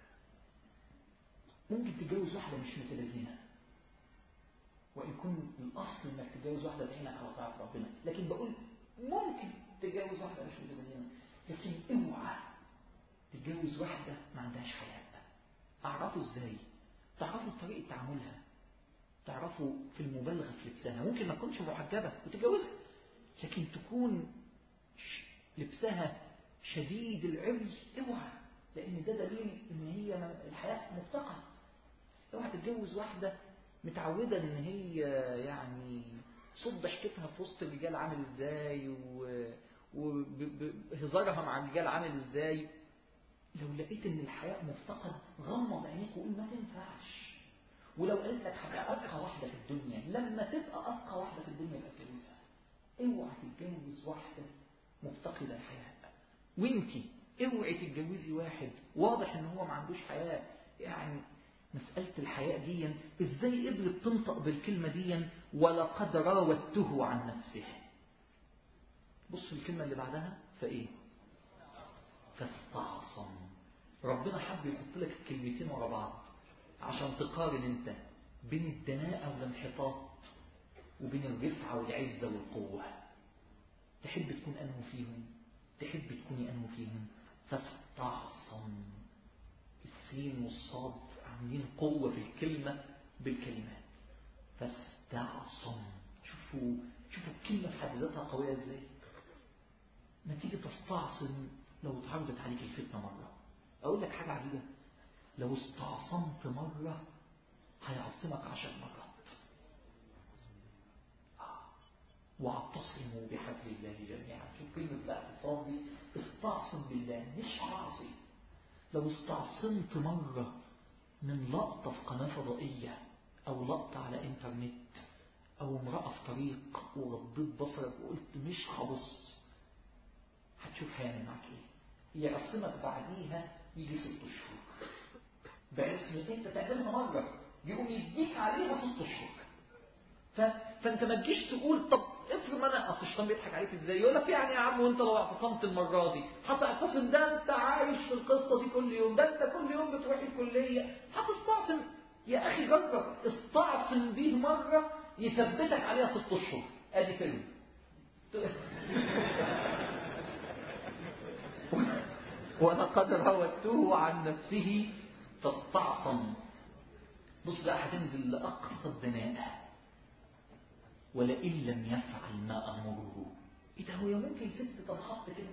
ممكن تتجوز واحدة مش متلازمة، وإن كن الأصل إنك تتجوز واحدة بعينك على طاعة ربنا، لكن بقول ممكن تتجوز واحدة مش متلازمة. لكن اوعى تتجوز واحدة ما عندهاش حياء. أعرفوا إزاي؟ تعرفوا طريقة تعاملها، تعرفوا في المبالغة في لبسها. ممكن ما تكونش محجبة وتتجوزها، لكن تكون لبسها شديد العري. اوعى، لأن ده دليل إن هي الحياء مفتقد. اوعى تتجوز واحدة متعودة إن هي يعني صد حكتها في وسط الرجال عامل إزاي، وهزارها مع الرجال عامل إزاي. لو لقيت إن الحياء مفتقد غمض عينيك وقول ما تنفعش. ولو قلت لك هتبقى أفقى واحدة في الدنيا، لما تبقى أفقى واحدة في الدنيا يبقى تتجوزها. اوعى تتجوز واحدة مفتقدة الحياء. وانتي اوعي تتجوزي واحد واضح ان هو ما عندوش حياء. يعني مسألة الحياء دي ازاي قدرت تنطق بالكلمة دي ولقد راودته عن نفسه؟ بص الكلمة اللي بعدها فايه؟ فاستعصم. ربنا حب يحط لك الكلمتين ورا بعض عشان تقارن انت بين الدناءة والانحطاط وبين الرفعة والعزة والقوة. تحب تكون أنه فيهم؟ تحب تكوني أنه فيهم؟ فاستعصم. السين والصاد عاملين قوة في الكلمة بالكلمات. فاستعصم. شوفوا شوفوا الكلمة في حد ذاتها قوية ازاي. نتيجة تستعصم لو اتعرضت عليك الفتنة مرة. أقول لك حاجة عجيبة، لو استعصمت مرة هيعصمك عشر مرات. واعتصموا بحبل الله جميعا. شوف كلمة الاعتصام دي، استعصم بالله مش عاصي. لو استعصمت مرة من لقطة في قناة فضائية أو لقطة على إنترنت أو امرأة في طريق وغضيت بصرك وقلت مش هبص، هتشوف هيعمل معاك ايه؟ يعصمك بعديها يجي ست اشهر بعصمة انت تعملها مرة يقوم يديك عليها ست اشهر. ف... فانت ما تجيش تقول طب افرض ما انا اصل الشيطان بيضحك عليك ازاي؟ يقول لك يعني يا عم وانت لو اعتصمت المره دي هتعتصم، ده انت عايش في القصه دي كل يوم، ده انت كل يوم بتروح الكليه هتستعصم. يا اخي جرب استعصم بيه مره يثبتك عليها ست اشهر. ادي فيلم. ولقد راودته عن نفسه فاستعصم. بص بقى هتنزل لاقصى الدناءه. ولئن لم يفعل ما امره. ايه ده؟ هو ممكن ست تنحط كده؟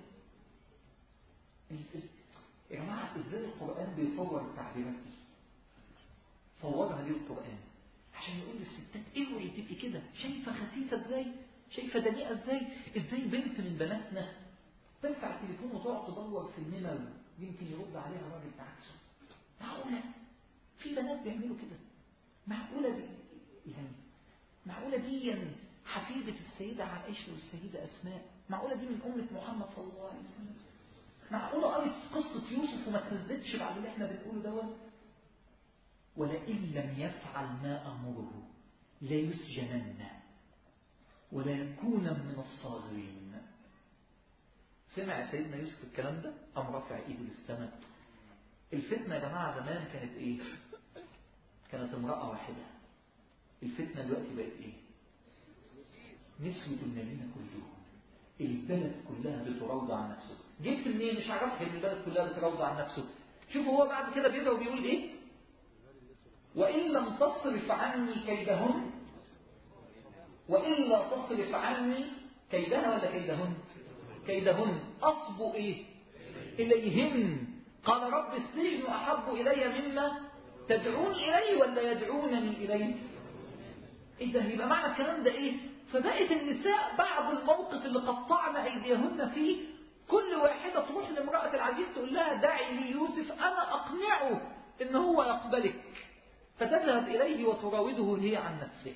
يا جماعه ازاي القران بيصور التعبيرات دي؟ صورها ليه القران؟ عشان يقول للستات اوعي تبقي كده. شايفه خسيسه ازاي؟ شايفه دنيئه ازاي؟ ازاي بنت من بناتنا ترفع التليفون وتقعد تدور في النمر يمكن يرد عليها راجل بعكسه؟ معقوله؟ في بنات بيعملوا كده؟ معقوله دي يعني معقوله دي حفيدة السيدة عائشة والسيدة أسماء؟ معقولة دي من أمة محمد صلى الله عليه وسلم؟ معقولة قريت قصة يوسف وما تهزتش بعد اللي احنا بنقوله دوت؟ ولئن لم يفعل ما أمره ليسجنن وليكون من الصاغرين. سمع سيدنا يوسف الكلام ده قام رافع ايده للسماء. الفتنة يا جماعة زمان كانت ايه؟ كانت امرأة واحدة. الفتنة دلوقتي بقت ايه؟ نسوة النبيين كلهم. البلد كلها بتراود عن نفسه. جبت منين؟ مش عرفت ان البلد كلها بتراود عن نفسه. شوفوا هو بعد كده بيدعو وبيقول ايه؟ وإن لم تصرف عني كيدهن وإلا تصرف عني كيدها ولا كيدهن؟ كيدهن أصب إيه؟ إليهن. قال رب السجن أحب إلي مما تدعون إليه ولا يدعونني إليه؟ إذا يبقى معنى الكلام ده إيه؟ فبقت النساء بعد الموقف اللي قطعن أيديهن فيه كل واحدة تروح لامرأة العزيز تقول لها دعي لي يوسف أنا أقنعه إن هو يقبلك، فتذهب إليه وتراوده هي عن نفسه.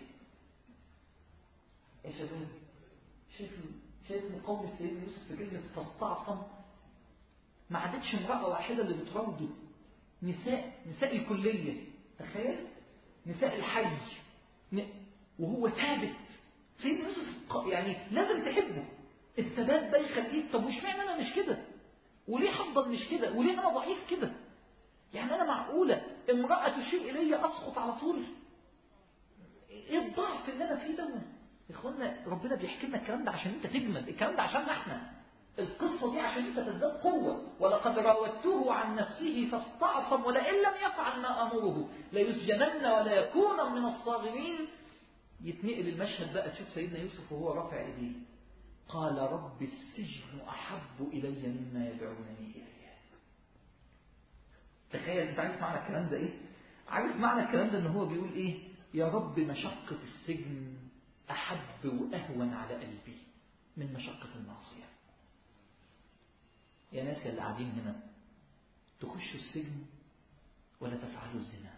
يا شباب شايف شايف مقاومة سيدنا يوسف في كلمة فاستعصم؟ ما عادتش امرأة واحدة اللي بتراوده، نساء نساء الكلية. تخيل نساء الحي وهو ثابت. سيدنا يوسف يعني لازم تحبه. الثبات ده يخليك طب وش معنى انا مش كده؟ وليه هفضل مش كده؟ وليه انا ضعيف كده؟ يعني انا معقوله امراه تشير الي اسقط على طول؟ ايه الضعف اللي انا فيه ده؟ يا اخوانا ربنا بيحكي لنا الكلام ده عشان انت تجمد، الكلام ده عشان احنا، القصه دي عشان انت تزداد قوه. ولقد راودته عن نفسه فاستعصم ولئن لم يفعل ما امره ليسجنن ولا يكون من الصاغرين. يتنقل المشهد بقى تشوف سيدنا يوسف وهو رافع ايديه قال رب السجن احب الي مما يدعونني اليه. تخيل انت عارف معنى الكلام ده ايه؟ عارف معنى الكلام ده ان هو بيقول ايه؟ يا رب مشقة السجن احب واهون على قلبي من مشقة المعصية. يا ناس اللي قاعدين هنا تخشوا السجن ولا تفعلوا الزنا؟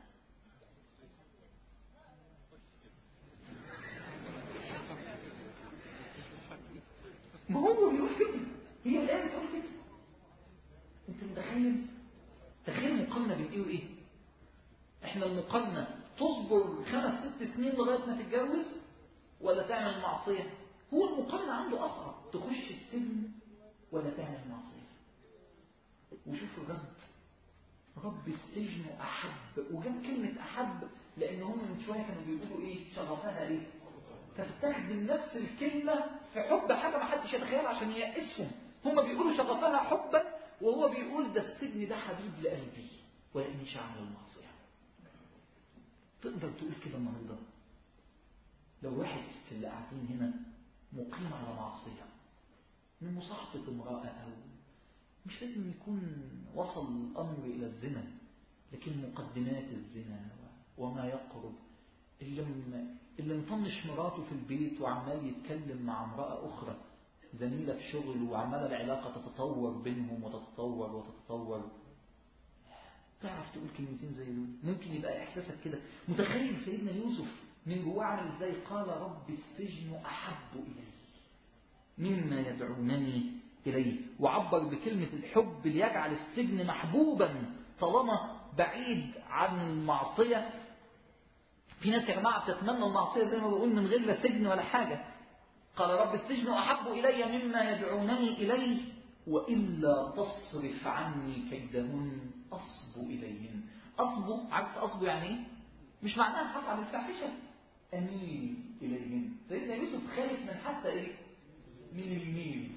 ما هو بيقول كده، هي الآية بتقول كده. انت متخيل؟ تخيل مقارنة بين ايه وايه؟ احنا المقارنة تصبر خمس ست سنين لغاية ما تتجوز ولا تعمل معصية؟ هو المقارنة عنده أصعب، تخش السجن ولا تعمل معصية. وشوفوا الرد رب السجن أحب، وجاب كلمة أحب لأن هم من شوية كانوا بيقولوا ايه؟ شغفها ايه؟ تستخدم نفس الكلمة في حب حاجة ما حدش يتخيل عشان ييأسهم. هم بيقولوا شغفها حبا وهو بيقول ده السجن ده حبيب لقلبي ولأني شعر المعصية. تقدر تقول كده النهارده لو واحد في اللي قاعدين هنا مقيم على معصية من مصاحبة امرأة أو مش لازم يكون وصل الأمر إلى الزنا لكن مقدمات الزنا وما يقرب، اللي اللي مطنش مراته في البيت وعمال يتكلم مع امرأة أخرى زميلة في شغل وعمال العلاقة تتطور بينهم وتتطور وتتطور. تعرف تقول كلمتين زي دول؟ ممكن يبقى إحساسك كده. متخيل سيدنا يوسف من جواه عامل ازاي؟ قال رب السجن أحب إلي مما يدعونني إليه. وعبر بكلمة الحب ليجعل السجن محبوبا طالما بعيد عن المعصية. في ناس يا جماعة بتتمنى المعصية زي ما بقول من غير لا سجن ولا حاجة. قال رب السجن أحب إلي مما يدعونني إليه وإلا تصرف عني كيدهن أصب إليهن. أصب، عارف أصب يعني إيه؟ مش معناها خاف عن الفاحشة، أميل إليهن. سيدنا يوسف خايف من حتى إيه؟ من الميل.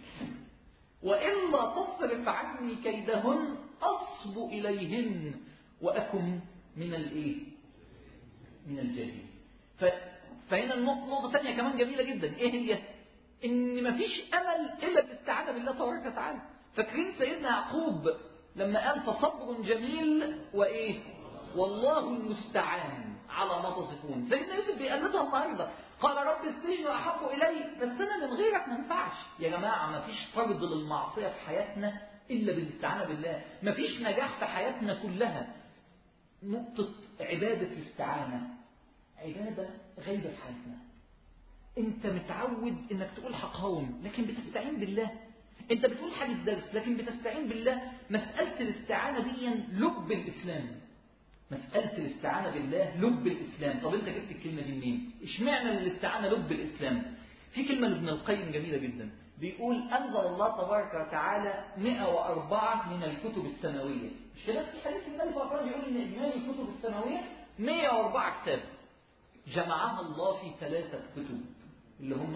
وإلا تصرف عني كيدهن أصب إليهن وأكن من الإيه؟ من الجاهلين. ف... فهنا النقطة ثانية كمان جميلة جدا. إيه هي؟ إن مفيش أمل إلا بالاستعانة بالله تبارك وتعالى. فاكرين سيدنا يعقوب لما قال فصبر جميل وإيه؟ والله المستعان على ما تصفون. سيدنا يوسف بيقلدها النهارده. قال رب السجن أحب إلي بس أنا من غيرك ما ينفعش. يا جماعة مفيش فرض للمعصية في حياتنا إلا بالاستعانة بالله. مفيش نجاح في حياتنا كلها. نقطة عبادة الاستعانة عبادة غيبة في حياتنا. انت متعود انك تقول هقاوم لكن بتستعين بالله. انت بتقول حاجة درس لكن بتستعين بالله. مسألة الاستعانة دي لب الإسلام. مسألة الاستعانة بالله لب الإسلام. طب انت جبت الكلمة دي منين؟ اشمعنى الاستعانة لب الإسلام؟ في كلمة لابن القيم جميلة جدا بيقول أنزل الله تبارك وتعالى مئة وأربعة من الكتب السماوية. مش كده؟ في حديث النبي صلى الله عليه وسلم بيقول إن إجمالي الكتب السماوية مئة وأربعة كتاب. جمعها الله في ثلاثة كتب اللي هم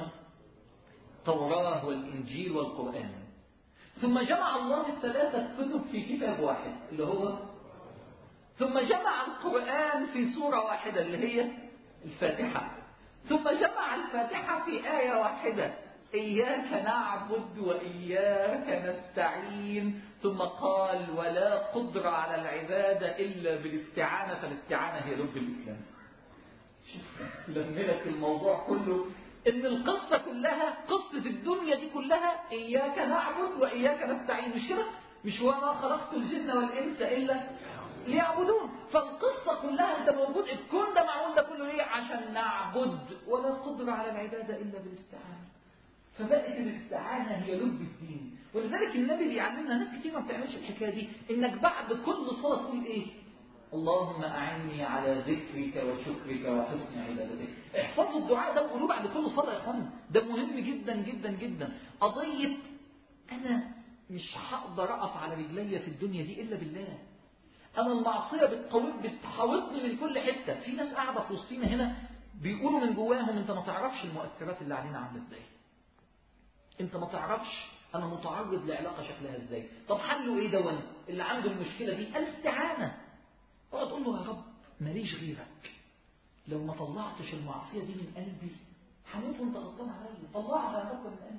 التوراة والإنجيل والقرآن. ثم جمع الله الثلاثة كتب في كتاب واحد اللي هو ثم جمع القرآن في سورة واحدة اللي هي الفاتحة. ثم جمع الفاتحة في آية واحدة إياك نعبد وإياك نستعين. ثم قال ولا قدرة على العبادة إلا بالاستعانة. فالاستعانة هي لب الإسلام. لملك الموضوع كله إن القصة كلها قصة الدنيا دي كلها إياك نعبد وإياك نستعين. مش كده؟ مش وما خلقت الجن والإنس إلا ليعبدون. فالقصة كلها أنت موجود الكون ده معمول ده كله ليه؟ عشان نعبد ولا قدرة على العبادة إلا بالاستعانة. فبقت الاستعانة هي لب الدين. ولذلك النبي بيعلمنا ناس كتير ما بتعملش الحكاية دي إنك بعد كل صلاة تقول إيه؟ اللهم أعني على ذكرك وشكرك وحسن عبادتك. احفظوا الدعاء ده وقولوه بعد كل صلاة يا اخوانا. ده مهم جدا جدا جدا. قضية أنا مش هقدر أقف على رجلي في الدنيا دي إلا بالله. أنا المعصية بتحاوطني من كل حتة. في ناس قاعدة في وسطينا هنا بيقولوا من جواهم أنت ما تعرفش المؤثرات اللي علينا عاملة إزاي. أنت ما تعرفش أنا متعرض لعلاقة شكلها إزاي. طب حله إيه دون اللي عنده المشكلة دي؟ الاستعانة. اقعد تقول له يا رب ماليش غيرك. لو ما طلعتش المعصية دي من قلبي هموت وانت غضبان عليا. طلعها يا رب من قلبي.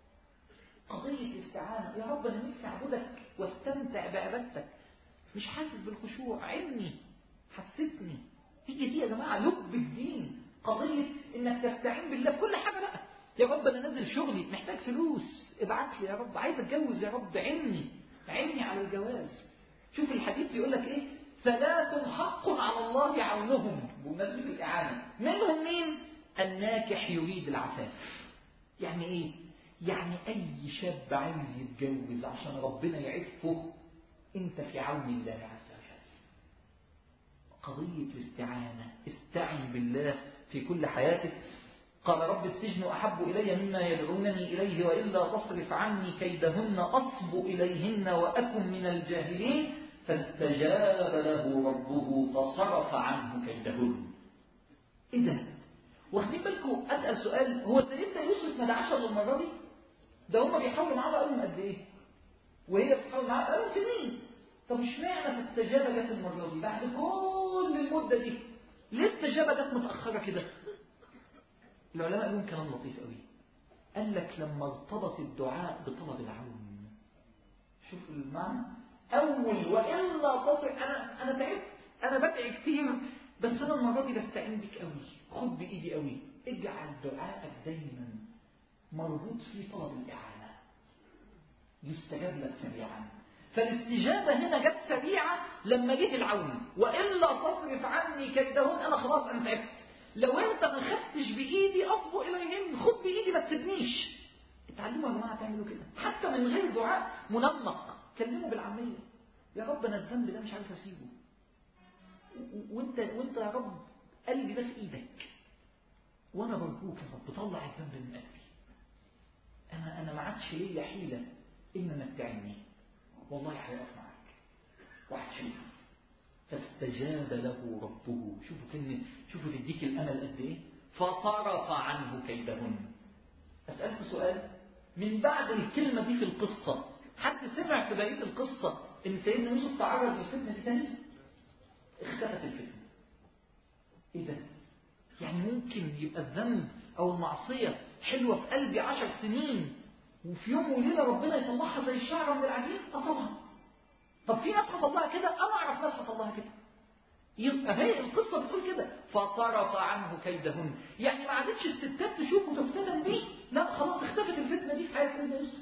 قضية الاستعانة. يا رب انا نفسي اعبدك واستمتع بعبادتك مش حاسس بالخشوع. عيني حسسني. هي دي يا جماعة لب الدين. قضية انك تستعين بالله في كل حاجة بقى. يا رب انا نازل شغلي محتاج فلوس ابعت لي يا رب. عايز اتجوز يا رب عيني عيني على الجواز. شوف الحديث يقول لك ايه؟ ثلاث حق على الله عونهم بمناسبة الإعانة. منهم مين؟ الناكح يريد العفاف. يعني إيه؟ يعني أي شاب عايز يتجوز عشان ربنا يعفه أنت في عون الله عز وجل. قضية الاستعانة. استعن بالله في كل حياتك. قال رب السجن أحب إلي مما يدعونني إليه وإلا تصرف عني كيدهن أصب إليهن وأكن من الجاهلين. فاستجاب له ربه فصرف عنه كيدهن. ايه ده؟ واخدين بالكم اسال سؤال. هو سيدنا يوسف ما دعاش الا المره دي؟ ده هم بيحاولوا معاه بقالهم قد ايه؟ وهي بتحاول معاه بقالهم سنين. طب اشمعنى فاستجاب جت المره دي بعد كل المده دي؟ ليه استجابه جت متاخره كده؟ العلماء لهم كلام لطيف قوي. قال لك لما ارتبط الدعاء بطلب العون. شوف المعنى. أول وإلا تصل. أنا أنا تعبت. أنا بدعي كتير بس أنا المرة دي بستعين بك قوي. خد بإيدي قوي. اجعل دعائك دايما مربوط في طلب الإعانة يستجاب لك سريعا. فالاستجابة هنا جت سريعة لما جه العون. وإلا تصرف عني كيدهن. أنا خلاص أنا تعبت. لو انت ما خدتش بايدي اصبو اليهم، خد بايدي ما تسيبنيش. اتعلموا يا جماعه تعملوا كده حتى من غير دعاء منمق، كلموا بالعاميه. يا رب انا الذنب ده مش عارف اسيبه، وانت وانت يا رب قلبي ده في ايدك، وانا برجوك يا رب طلع الذنب من قلبي. انا انا ما عادش ليا حيله الا انك تعني، والله هيقف معاك وهتشوف. فاستجاب له ربه. شوفوا كلمه، شوفوا تديك الامل قد ايه. فصرف عنه كيدهن. اسالكم سؤال، من بعد الكلمه دي في القصه حد سمع في بقيه القصه ان سيدنا يوسف تعرض للفتنه دي تاني؟ اختفت الفتنه. ايه ده؟ يعني ممكن يبقى الذنب او المعصيه حلوه في قلبي عشر سنين وفي يوم وليله ربنا يطلعها زي الشعره من العجين؟ اه طبعا. طب في ناس حصل لها كده؟ انا اعرف ناس حصل لها كده. يبقى هي القصه بتقول كده، فصرف عنه كيدهن. يعني ما عادتش الستات تشوف وتفتن بيه، لا خلاص اختفت الفتنه دي في حياه سيدنا يوسف.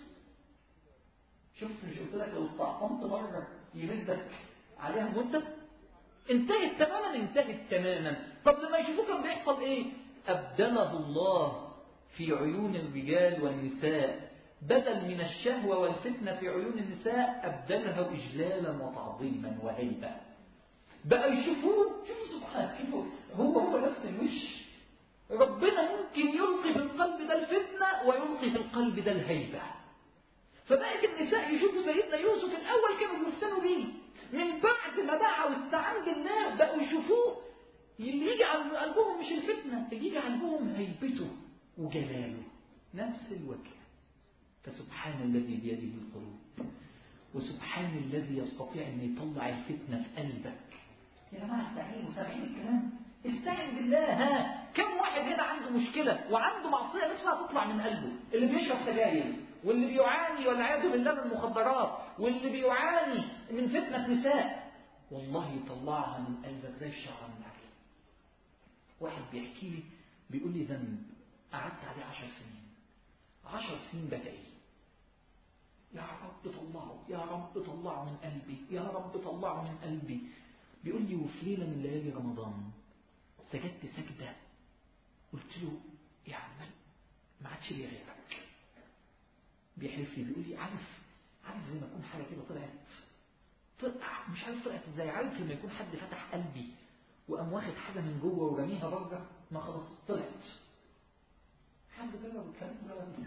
شفت مش قلت لك لو استعصمت مره يمدك عليها مده؟ انتهت تماما، انتهت تماما. طب لما يشوفوه كان بيحصل ايه؟ ابدله الله في عيون الرجال والنساء، بدل من الشهوه والفتنه في عيون النساء ابدلها اجلالا وتعظيما وهيبه. بقى يشوفوه، شوفوا سبحان، شوفوا هو هو نفس الوش. ربنا ممكن يلقي في القلب ده الفتنه ويلقي في القلب ده الهيبه. فبقت النساء يشوفوا سيدنا يوسف الاول كانوا بيفتنوا بيه، من بعد ما دعا واستعان بالله بقوا يشوفوه اللي يجي على قلبهم مش الفتنه، اللي يجي على قلبهم هيبته وجلاله، نفس الوجه. فسبحان الذي بيده القلوب، وسبحان الذي يستطيع ان يطلع الفتنه في قلبك. يا جماعه استعينوا، سامعين الكلام؟ استعن بالله. ها كم واحد هنا عنده مشكله وعنده معصيه نفسها تطلع من قلبه؟ اللي بيشرب سجاير، واللي بيعاني والعياذ بالله من المخدرات، واللي بيعاني من فتنه نساء، والله يطلعها من قلبك زي الشعره من العجين. واحد بيحكي لي بيقول لي ذنب قعدت عليه عشر سنين، عشر سنين بكى، يا رب طلعه، يا رب طلعه من قلبي، يا رب طلعه من قلبي. بيقول لي وفي ليله من ليالي رمضان سجدت سجده قلت له يا عم ما عادش لي غيرك. بيحلف لي بيقول لي عارف عارف زي ما يكون حاجه كده طلعت طلع مش عارف طلعت ازاي، عارف لما يكون حد فتح قلبي وقام واخد حاجه من جوه ورميها بره، ما خلاص طلعت. حد جرب الكلام ده؟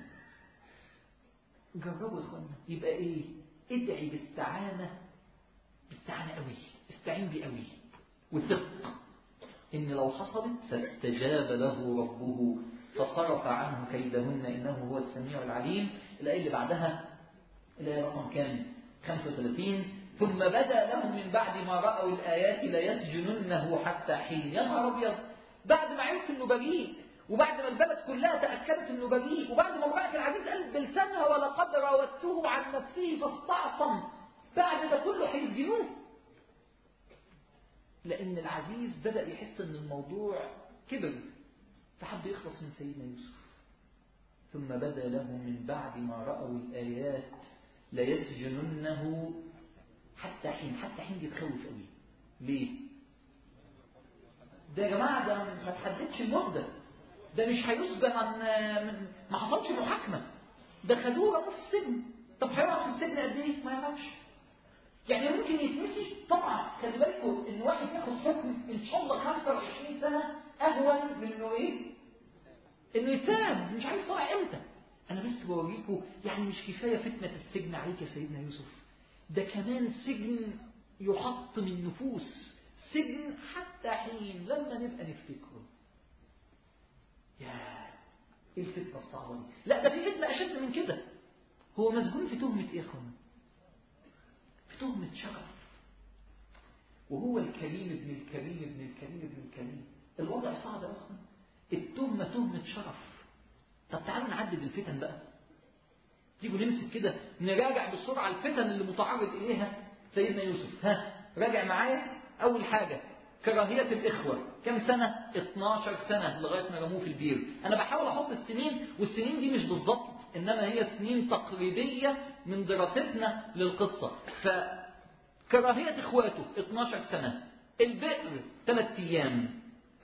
جربوا يا اخوانا. يبقى ايه؟ ادعي باستعانه، باستعانه قوي، استعين بيه قوي، وثق ان لو حصلت فاستجاب له ربه فصرف عنه كيدهن انه هو السميع العليم. الايه اللي بعدها الايه رقم كام؟ خمسة وثلاثين. ثم بدا لهم من بعد ما راوا الايات ليسجننه حتى حين. يا نهار ابيض، بعد ما عرف انه بريء، وبعد ما البلد كلها تاكدت انه بريء، وبعد ما امراه العزيز قالت بلسانها ولقد راودته عن نفسه فاستعصم، بعد ده كله هيسجنوه. لأن العزيز بدأ يحس أن الموضوع كبر، فحب يخلص من سيدنا يوسف. ثم بدا لهم من بعد ما رأوا الآيات ليسجننه حتى حين. حتى حين دي تخوف قوي. ليه؟ ده يا جماعة ده ما تحددش المدة، ده مش هيسجن عن ما حصلش محاكمة، ده خدوه رموه في السجن. طب هيقعد في السجن قد ايه؟ ما يعرفش. يعني ممكن يتمسي طبعا. خلي بالكم ان واحد ياخد حكم ان شاء الله خمسة وعشرين سنة اهون من انه ايه؟ انه يتساب. مش عارف طلع امتى. انا بس بوريكم يعني مش كفايه فتنه السجن عليك يا سيدنا يوسف، ده كمان سجن يحط من النفوس، سجن حتى حين لما نبقى نفتكره. يا ايه الفتنه الصعبه دي؟ لا ده في فتنه اشد من كده. هو مسجون في تهمه ايه يا اخوانا؟ في تهمة شرف، وهو الكريم ابن الكريم ابن الكريم ابن الكريم. الوضع صعب يا أخوان. التهمة تهمة شرف. طب تعالوا نعدد الفتن بقى. تيجوا نمسك كده نراجع بسرعة الفتن اللي متعرض إليها سيدنا يوسف. ها راجع معايا. أول حاجة كراهية الإخوة. كم سنة؟ اتناشر سنة لغاية ما رموه في البير. أنا بحاول أحط السنين، والسنين دي مش بالضبط، إنما هي سنين تقريبية من دراستنا للقصة. فكراهية إخواته اتناشر سنة. البئر ثلاث أيام.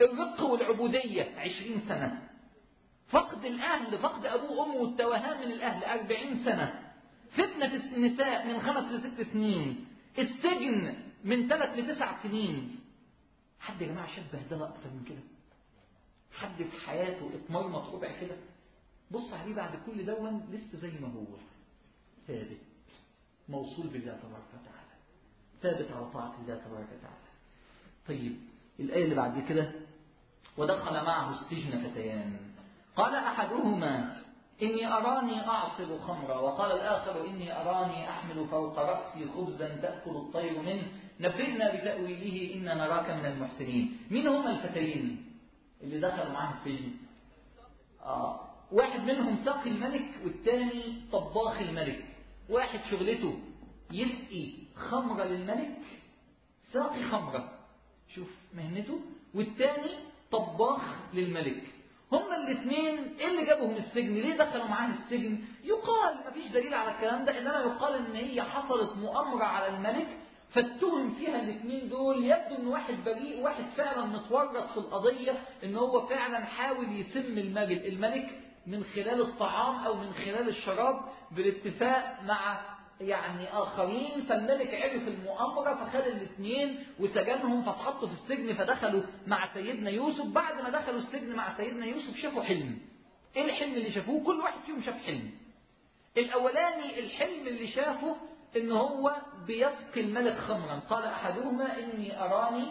الرق والعبودية عشرين سنة، فقد الأهل، فقد أبوه وأمه والتوهان من الأهل أربعين سنة، فتنة النساء من خمس لست سنين، السجن من ثلاث لتسع سنين. حد يا جماعة شاف بهدلة أكتر من كده؟ حد في حياته اتمرمط ربع كده؟ بص عليه بعد كل دون لسه زي ما هو ثابت، موصول بالله تبارك وتعالى، ثابت على طاعة الله تبارك وتعالى. طيب الآية اللي بعد كده: ودخل معه السجن فتيان قال أحدهما إني أراني أعصر خمرا وقال الآخر إني أراني أحمل فوق رأسي خبزا تأكل الطير منه نبئنا بتأويله إنا نراك من المحسنين. مين هما الفتيين اللي دخلوا معه السجن؟ آه. واحد منهم ساقي الملك والثاني طباخ الملك. واحد شغلته يسقي خمرة للملك، ساقي خمرة، شوف مهنته، والثاني طباخ للملك. هما الاثنين ايه اللي جابهم السجن؟ ليه دخلوا معاه السجن؟ يقال مفيش دليل على الكلام ده، انما يقال ان هي حصلت مؤامرة على الملك فاتهم فيها الاثنين دول. يبدو ان واحد بريء وواحد فعلا متورط في القضية، ان هو فعلا حاول يسم الملك الملك من خلال الطعام او من خلال الشراب بالاتفاق مع يعني آخرين. فالملك عرف المؤامرة فخد الاثنين وسجنهم فاتحطوا في السجن، فدخلوا مع سيدنا يوسف. بعد ما دخلوا السجن مع سيدنا يوسف شافوا حلم. ايه الحلم اللي شافوه؟ كل واحد فيهم شاف حلم. الاولاني الحلم اللي شافه ان هو بيسقي الملك خمرا. قال احدهما اني اراني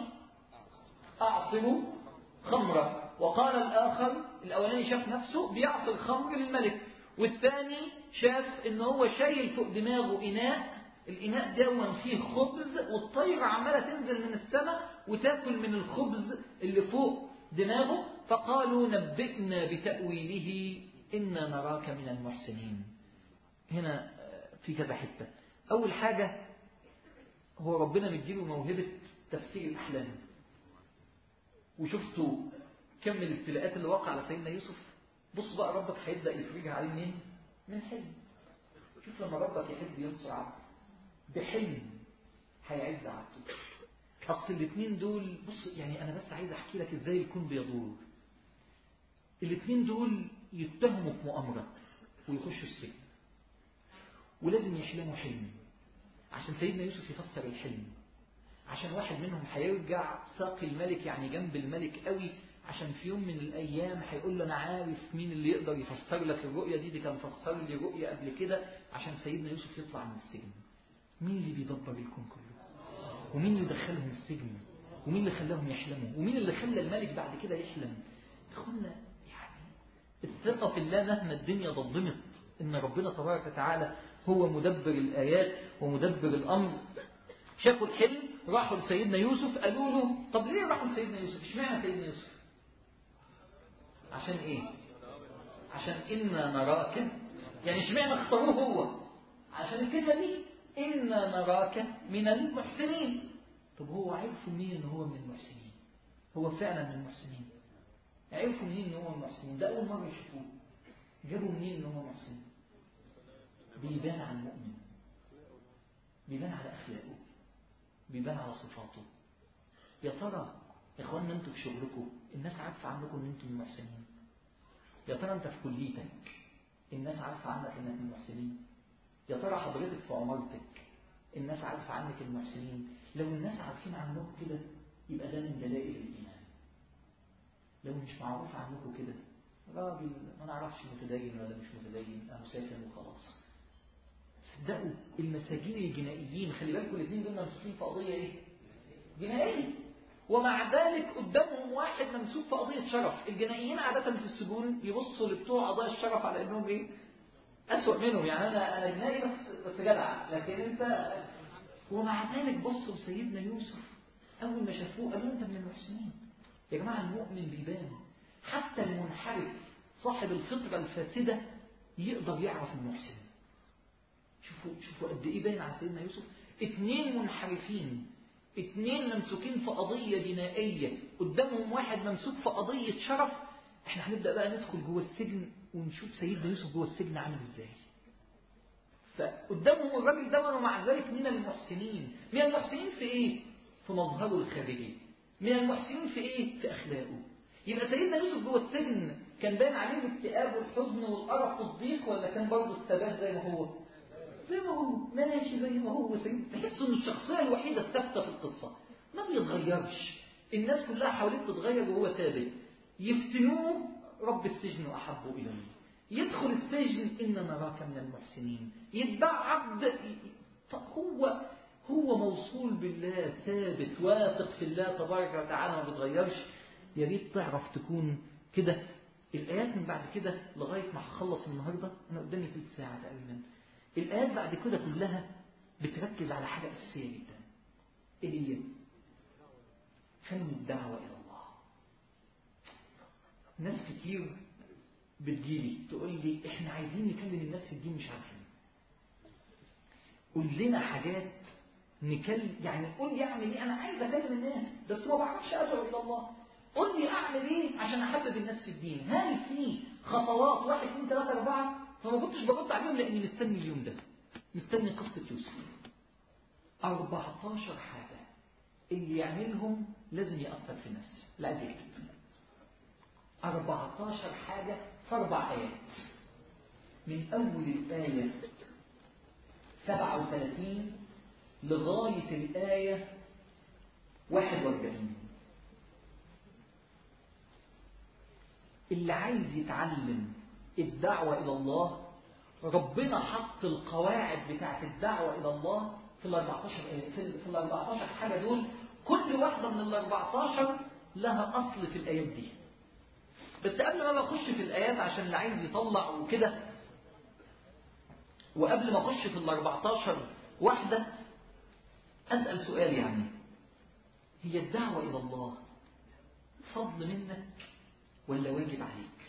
اعصر خمرا وقال الاخر، الاولاني شاف نفسه بيعصر خمر للملك، والثاني شاف ان هو شايل فوق دماغه اناء، الاناء ده فيه خبز والطير عماله تنزل من السماء وتاكل من الخبز اللي فوق دماغه. فقالوا نبئنا بتأويله إنا نراك من المحسنين. هنا في كذا حتة. أول حاجة هو ربنا مديله موهبة تفسير الأحلام. وشفتوا كم من الابتلاءات اللي وقع على سيدنا يوسف. بص بقى ربك هيبدأ يفرجها عليه منين؟ من حلم. شوف لما ربك يحب ينصر عبده بحلم هيعز عبده. أصل الاثنين دول، بص يعني أنا بس عايز أحكي لك إزاي الكون بيدور. الاثنين دول يتهموا في مؤامرة ويخشوا السجن، ولازم يحلموا حلم عشان سيدنا يوسف يفسر الحلم. عشان واحد منهم هيرجع ساقي الملك، يعني جنب الملك قوي، عشان في يوم من الأيام هيقول له أنا عارف مين اللي يقدر يفسر لك الرؤية دي، دي كان فسر لي رؤية قبل كده. عشان سيدنا يوسف يطلع من السجن. مين اللي بيدبر الكون كله؟ ومين اللي دخلهم السجن؟ ومين اللي خلاهم يحلموا؟ ومين اللي خلى الملك بعد كده يحلم؟ اخوانا يعني الثقة في الله مهما الدنيا ضلمت ان ربنا تبارك وتعالى هو مدبر الآيات ومدبر الأمر. شافوا الحلم راحوا لسيدنا يوسف قالوا له طب ليه راحوا لسيدنا يوسف؟ اشمعنى سيدنا يوسف؟ عشان ايه؟ عشان إنا نراك، يعني اشمعنى اختاروه هو؟ عشان الكلمة دي إنا نراك من المحسنين. طب هو عرفوا منين ان هو من المحسنين؟ هو فعلا من المحسنين. عرفوا منين ان هو من المحسنين؟ ده أول مرة يشوفوه. جابوا منين ان هو محسن؟ بيبان على المؤمن، بيبان على أخلاقه، بيبان على صفاته. يا ترى يا اخواننا انتوا في شغلكم الناس عارفه عنكم ان انتم من المحسنين؟ يا ترى انت في كليتك الناس عارفه عنك انك من المحسنين؟ يا ترى حضرتك في عمارتك الناس عارفه عنك المحسنين؟ لو الناس عارفين عنكم كده يبقى ده من دلائل الايمان. لو مش معروف عنكم كده راجل ما نعرفش متدين ولا مش متدين، اهو ساكن وخلاص. صدقوا المساجين الجنائيين، خلي بالكم الاثنين دول ممسوكين في قضيه ايه؟ جنائيه، ومع ذلك قدامهم واحد ممسوك في قضيه شرف. الجنائيين عاده في السجون يبصوا لبتوع قضايا الشرف على انهم ايه؟ اسوأ منهم. يعني انا انا جنائي بس بس جدع، لكن انت. ومع ذلك بصوا لسيدنا يوسف اول ما شافوه قالوا انت من المحسنين. يا جماعه المؤمن بيبان، حتى المنحرف صاحب الفطره الفاسده يقدر يعرف المحسن. شوفوا شوفوا قد ايه باين على سيدنا يوسف. اثنين منحرفين، اثنين ممسوكين في قضيه جنائيه، قدامهم واحد ممسوك في قضيه شرف. احنا هنبدا بقى ندخل جوه السجن ونشوف سيدنا يوسف جوه السجن عامل ازاي. فقدامهم الراجل ده ومع ذلك من المحسنين. من المحسنين في ايه؟ في مظهره الخارجي. من المحسنين في ايه؟ في اخلاقه. يبقى سيدنا يوسف جوه السجن كان باين عليه الاكتئاب والحزن والقرف والضيق، ولا كان برضه الثبات زي ما هو؟ زي ما هو ماشي زي ما هو. تحس ان الشخصيه الوحيده الثابته في القصه، ما بيتغيرش. الناس كلها حاولت تتغير وهو ثابت. يفتنوه رب السجن احب اليه، يدخل السجن إننا نراك من المحسنين، يتباع عبد. هو هو موصول بالله، ثابت واثق في الله تبارك وتعالى، ما بيتغيرش. يا ريت تعرف تكون كده. الآيات من بعد كده لغاية ما هخلص النهاردة، أنا قدامي ثلث ساعة تقريبا. الآيات بعد كده كلها بتركز على حاجة أساسية جدا. إيه هي؟ فن الدعوة إلى الله. ناس كتير بتجيلي تقول لي احنا عايزين نكلم الناس في الدين مش عارفين. قول لنا حاجات نكلم، يعني قول لي اعمل ايه. انا عايز اكلم الناس بس ما بعرفش ادعو الى الله. قول لي اعمل ايه عشان احبب الناس في الدين. هل في خطوات واحد اثنين ثلاثة اربعة؟ فما كنتش برد عليهم لاني مستني اليوم ده، مستني قصة يوسف. أربعتاشر حاجة اللي يعملهم لازم يأثر في الناس. لا عايز يكتب أربعتاشر حاجة في أربع آيات، من أول الآية سبعة وثلاثين لغاية الآية واحد وأربعين. اللي عايز يتعلم الدعوة إلى الله، ربنا حط القواعد بتاعت الدعوة إلى الله في الأربعتاشر في الأربعتاشر حاجة دول. كل واحدة من الأربعتاشر لها أصل في الآيات دي. بس قبل ما بخش في الآيات عشان اللي عايز يطلع وكده، وقبل ما أخش في الأربعتاشر واحدة، أسأل سؤال. يعني هي الدعوة إلى الله فضل منك ولا واجب عليك؟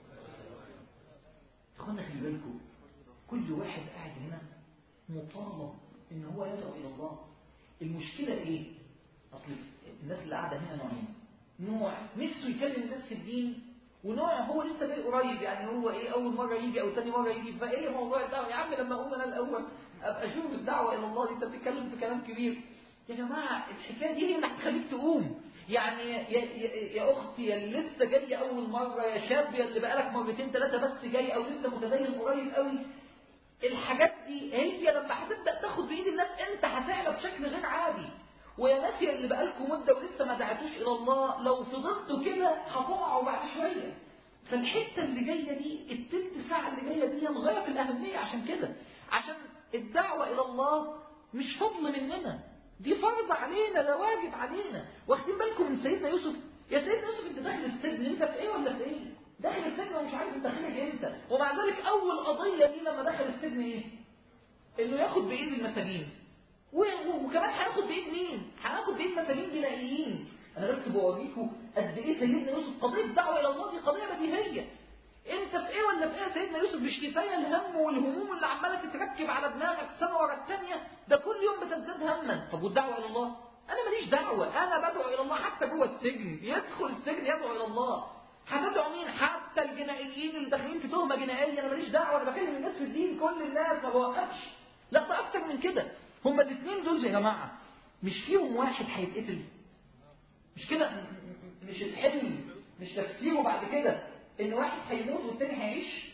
اخوانا خلي بالكم، كل واحد قاعد هنا مطالب ان هو يدعو الى الله. المشكله ايه؟ اصل الناس اللي قاعده هنا نوعين. نوع نفسه يكلم الناس في الدين، ونوع هو لسه جاي قريب، يعني هو ايه اول مره يجي او ثاني مره يجي. فايه موضوع الدعوه يا عم؟ لما اقوم انا الاول ابقى اشوف الدعوه الى الله دي، انت بتتكلم في كلام كبير. يا جماعه الحكايه دي هي اللي هتخليك تقوم. يعني يا, يا, يا اختي يا اللي لسه جاي اول مره، يا شاب يا اللي بقالك مرتين ثلاثه بس جاي، او لسه متدين قريب قوي، الحاجات دي هي لما هتبدا تاخد بايد الناس انت هتعلى بشكل غير عادي. ويا ناس يا اللي بقالكم مده ولسه ما دعتوش الى الله، لو فضلتوا كده هتقعوا بعد شويه. فالحته اللي جايه دي، الثلث ساعه اللي جايه دي، غايه في الاهميه. عشان كده، عشان الدعوه الى الله مش فضل مننا، دي فرض علينا، ده واجب علينا. واخدين بالكم من سيدنا يوسف؟ يا سيدنا يوسف انت داخل السجن، انت في ايه ولا في ايه؟ داخل السجن ومش عارف انت خارج امتى. ومع ذلك اول قضيه ليه لما دخل السجن ايه؟ انه ياخد بايد المساجين. وكمان هناخد بايد مين؟ هناخد بايد مساجين جنائيين. انا بس بوريكم قد ايه سيدنا يوسف قضيه الدعوه الى الله دي قضيه بديهيه. انت في ايه ولا في ايه يا سيدنا يوسف؟ مش كفايه الهم والهموم اللي عماله تتركب على دماغك سنه ورا الثانيه؟ ده كل يوم بتزداد هما. طب والدعوه الى الله؟ انا ماليش دعوه، انا بدعو الى الله. حتى جوه السجن، يدخل السجن يدعو الى الله. هتدعو مين؟ حتى الجنائيين اللي داخلين في تهمه جنائيه، انا ماليش دعوه، انا بكلم الناس في الدين، كل الناس، ما بوقفش. لا ده اكتر من كده. هما الاثنين دول يا جماعه مش فيهم واحد هيتقتل؟ مش كده؟ مش الحلم، مش تفسيره بعد كده ان واحد هيموت والتاني هيعيش؟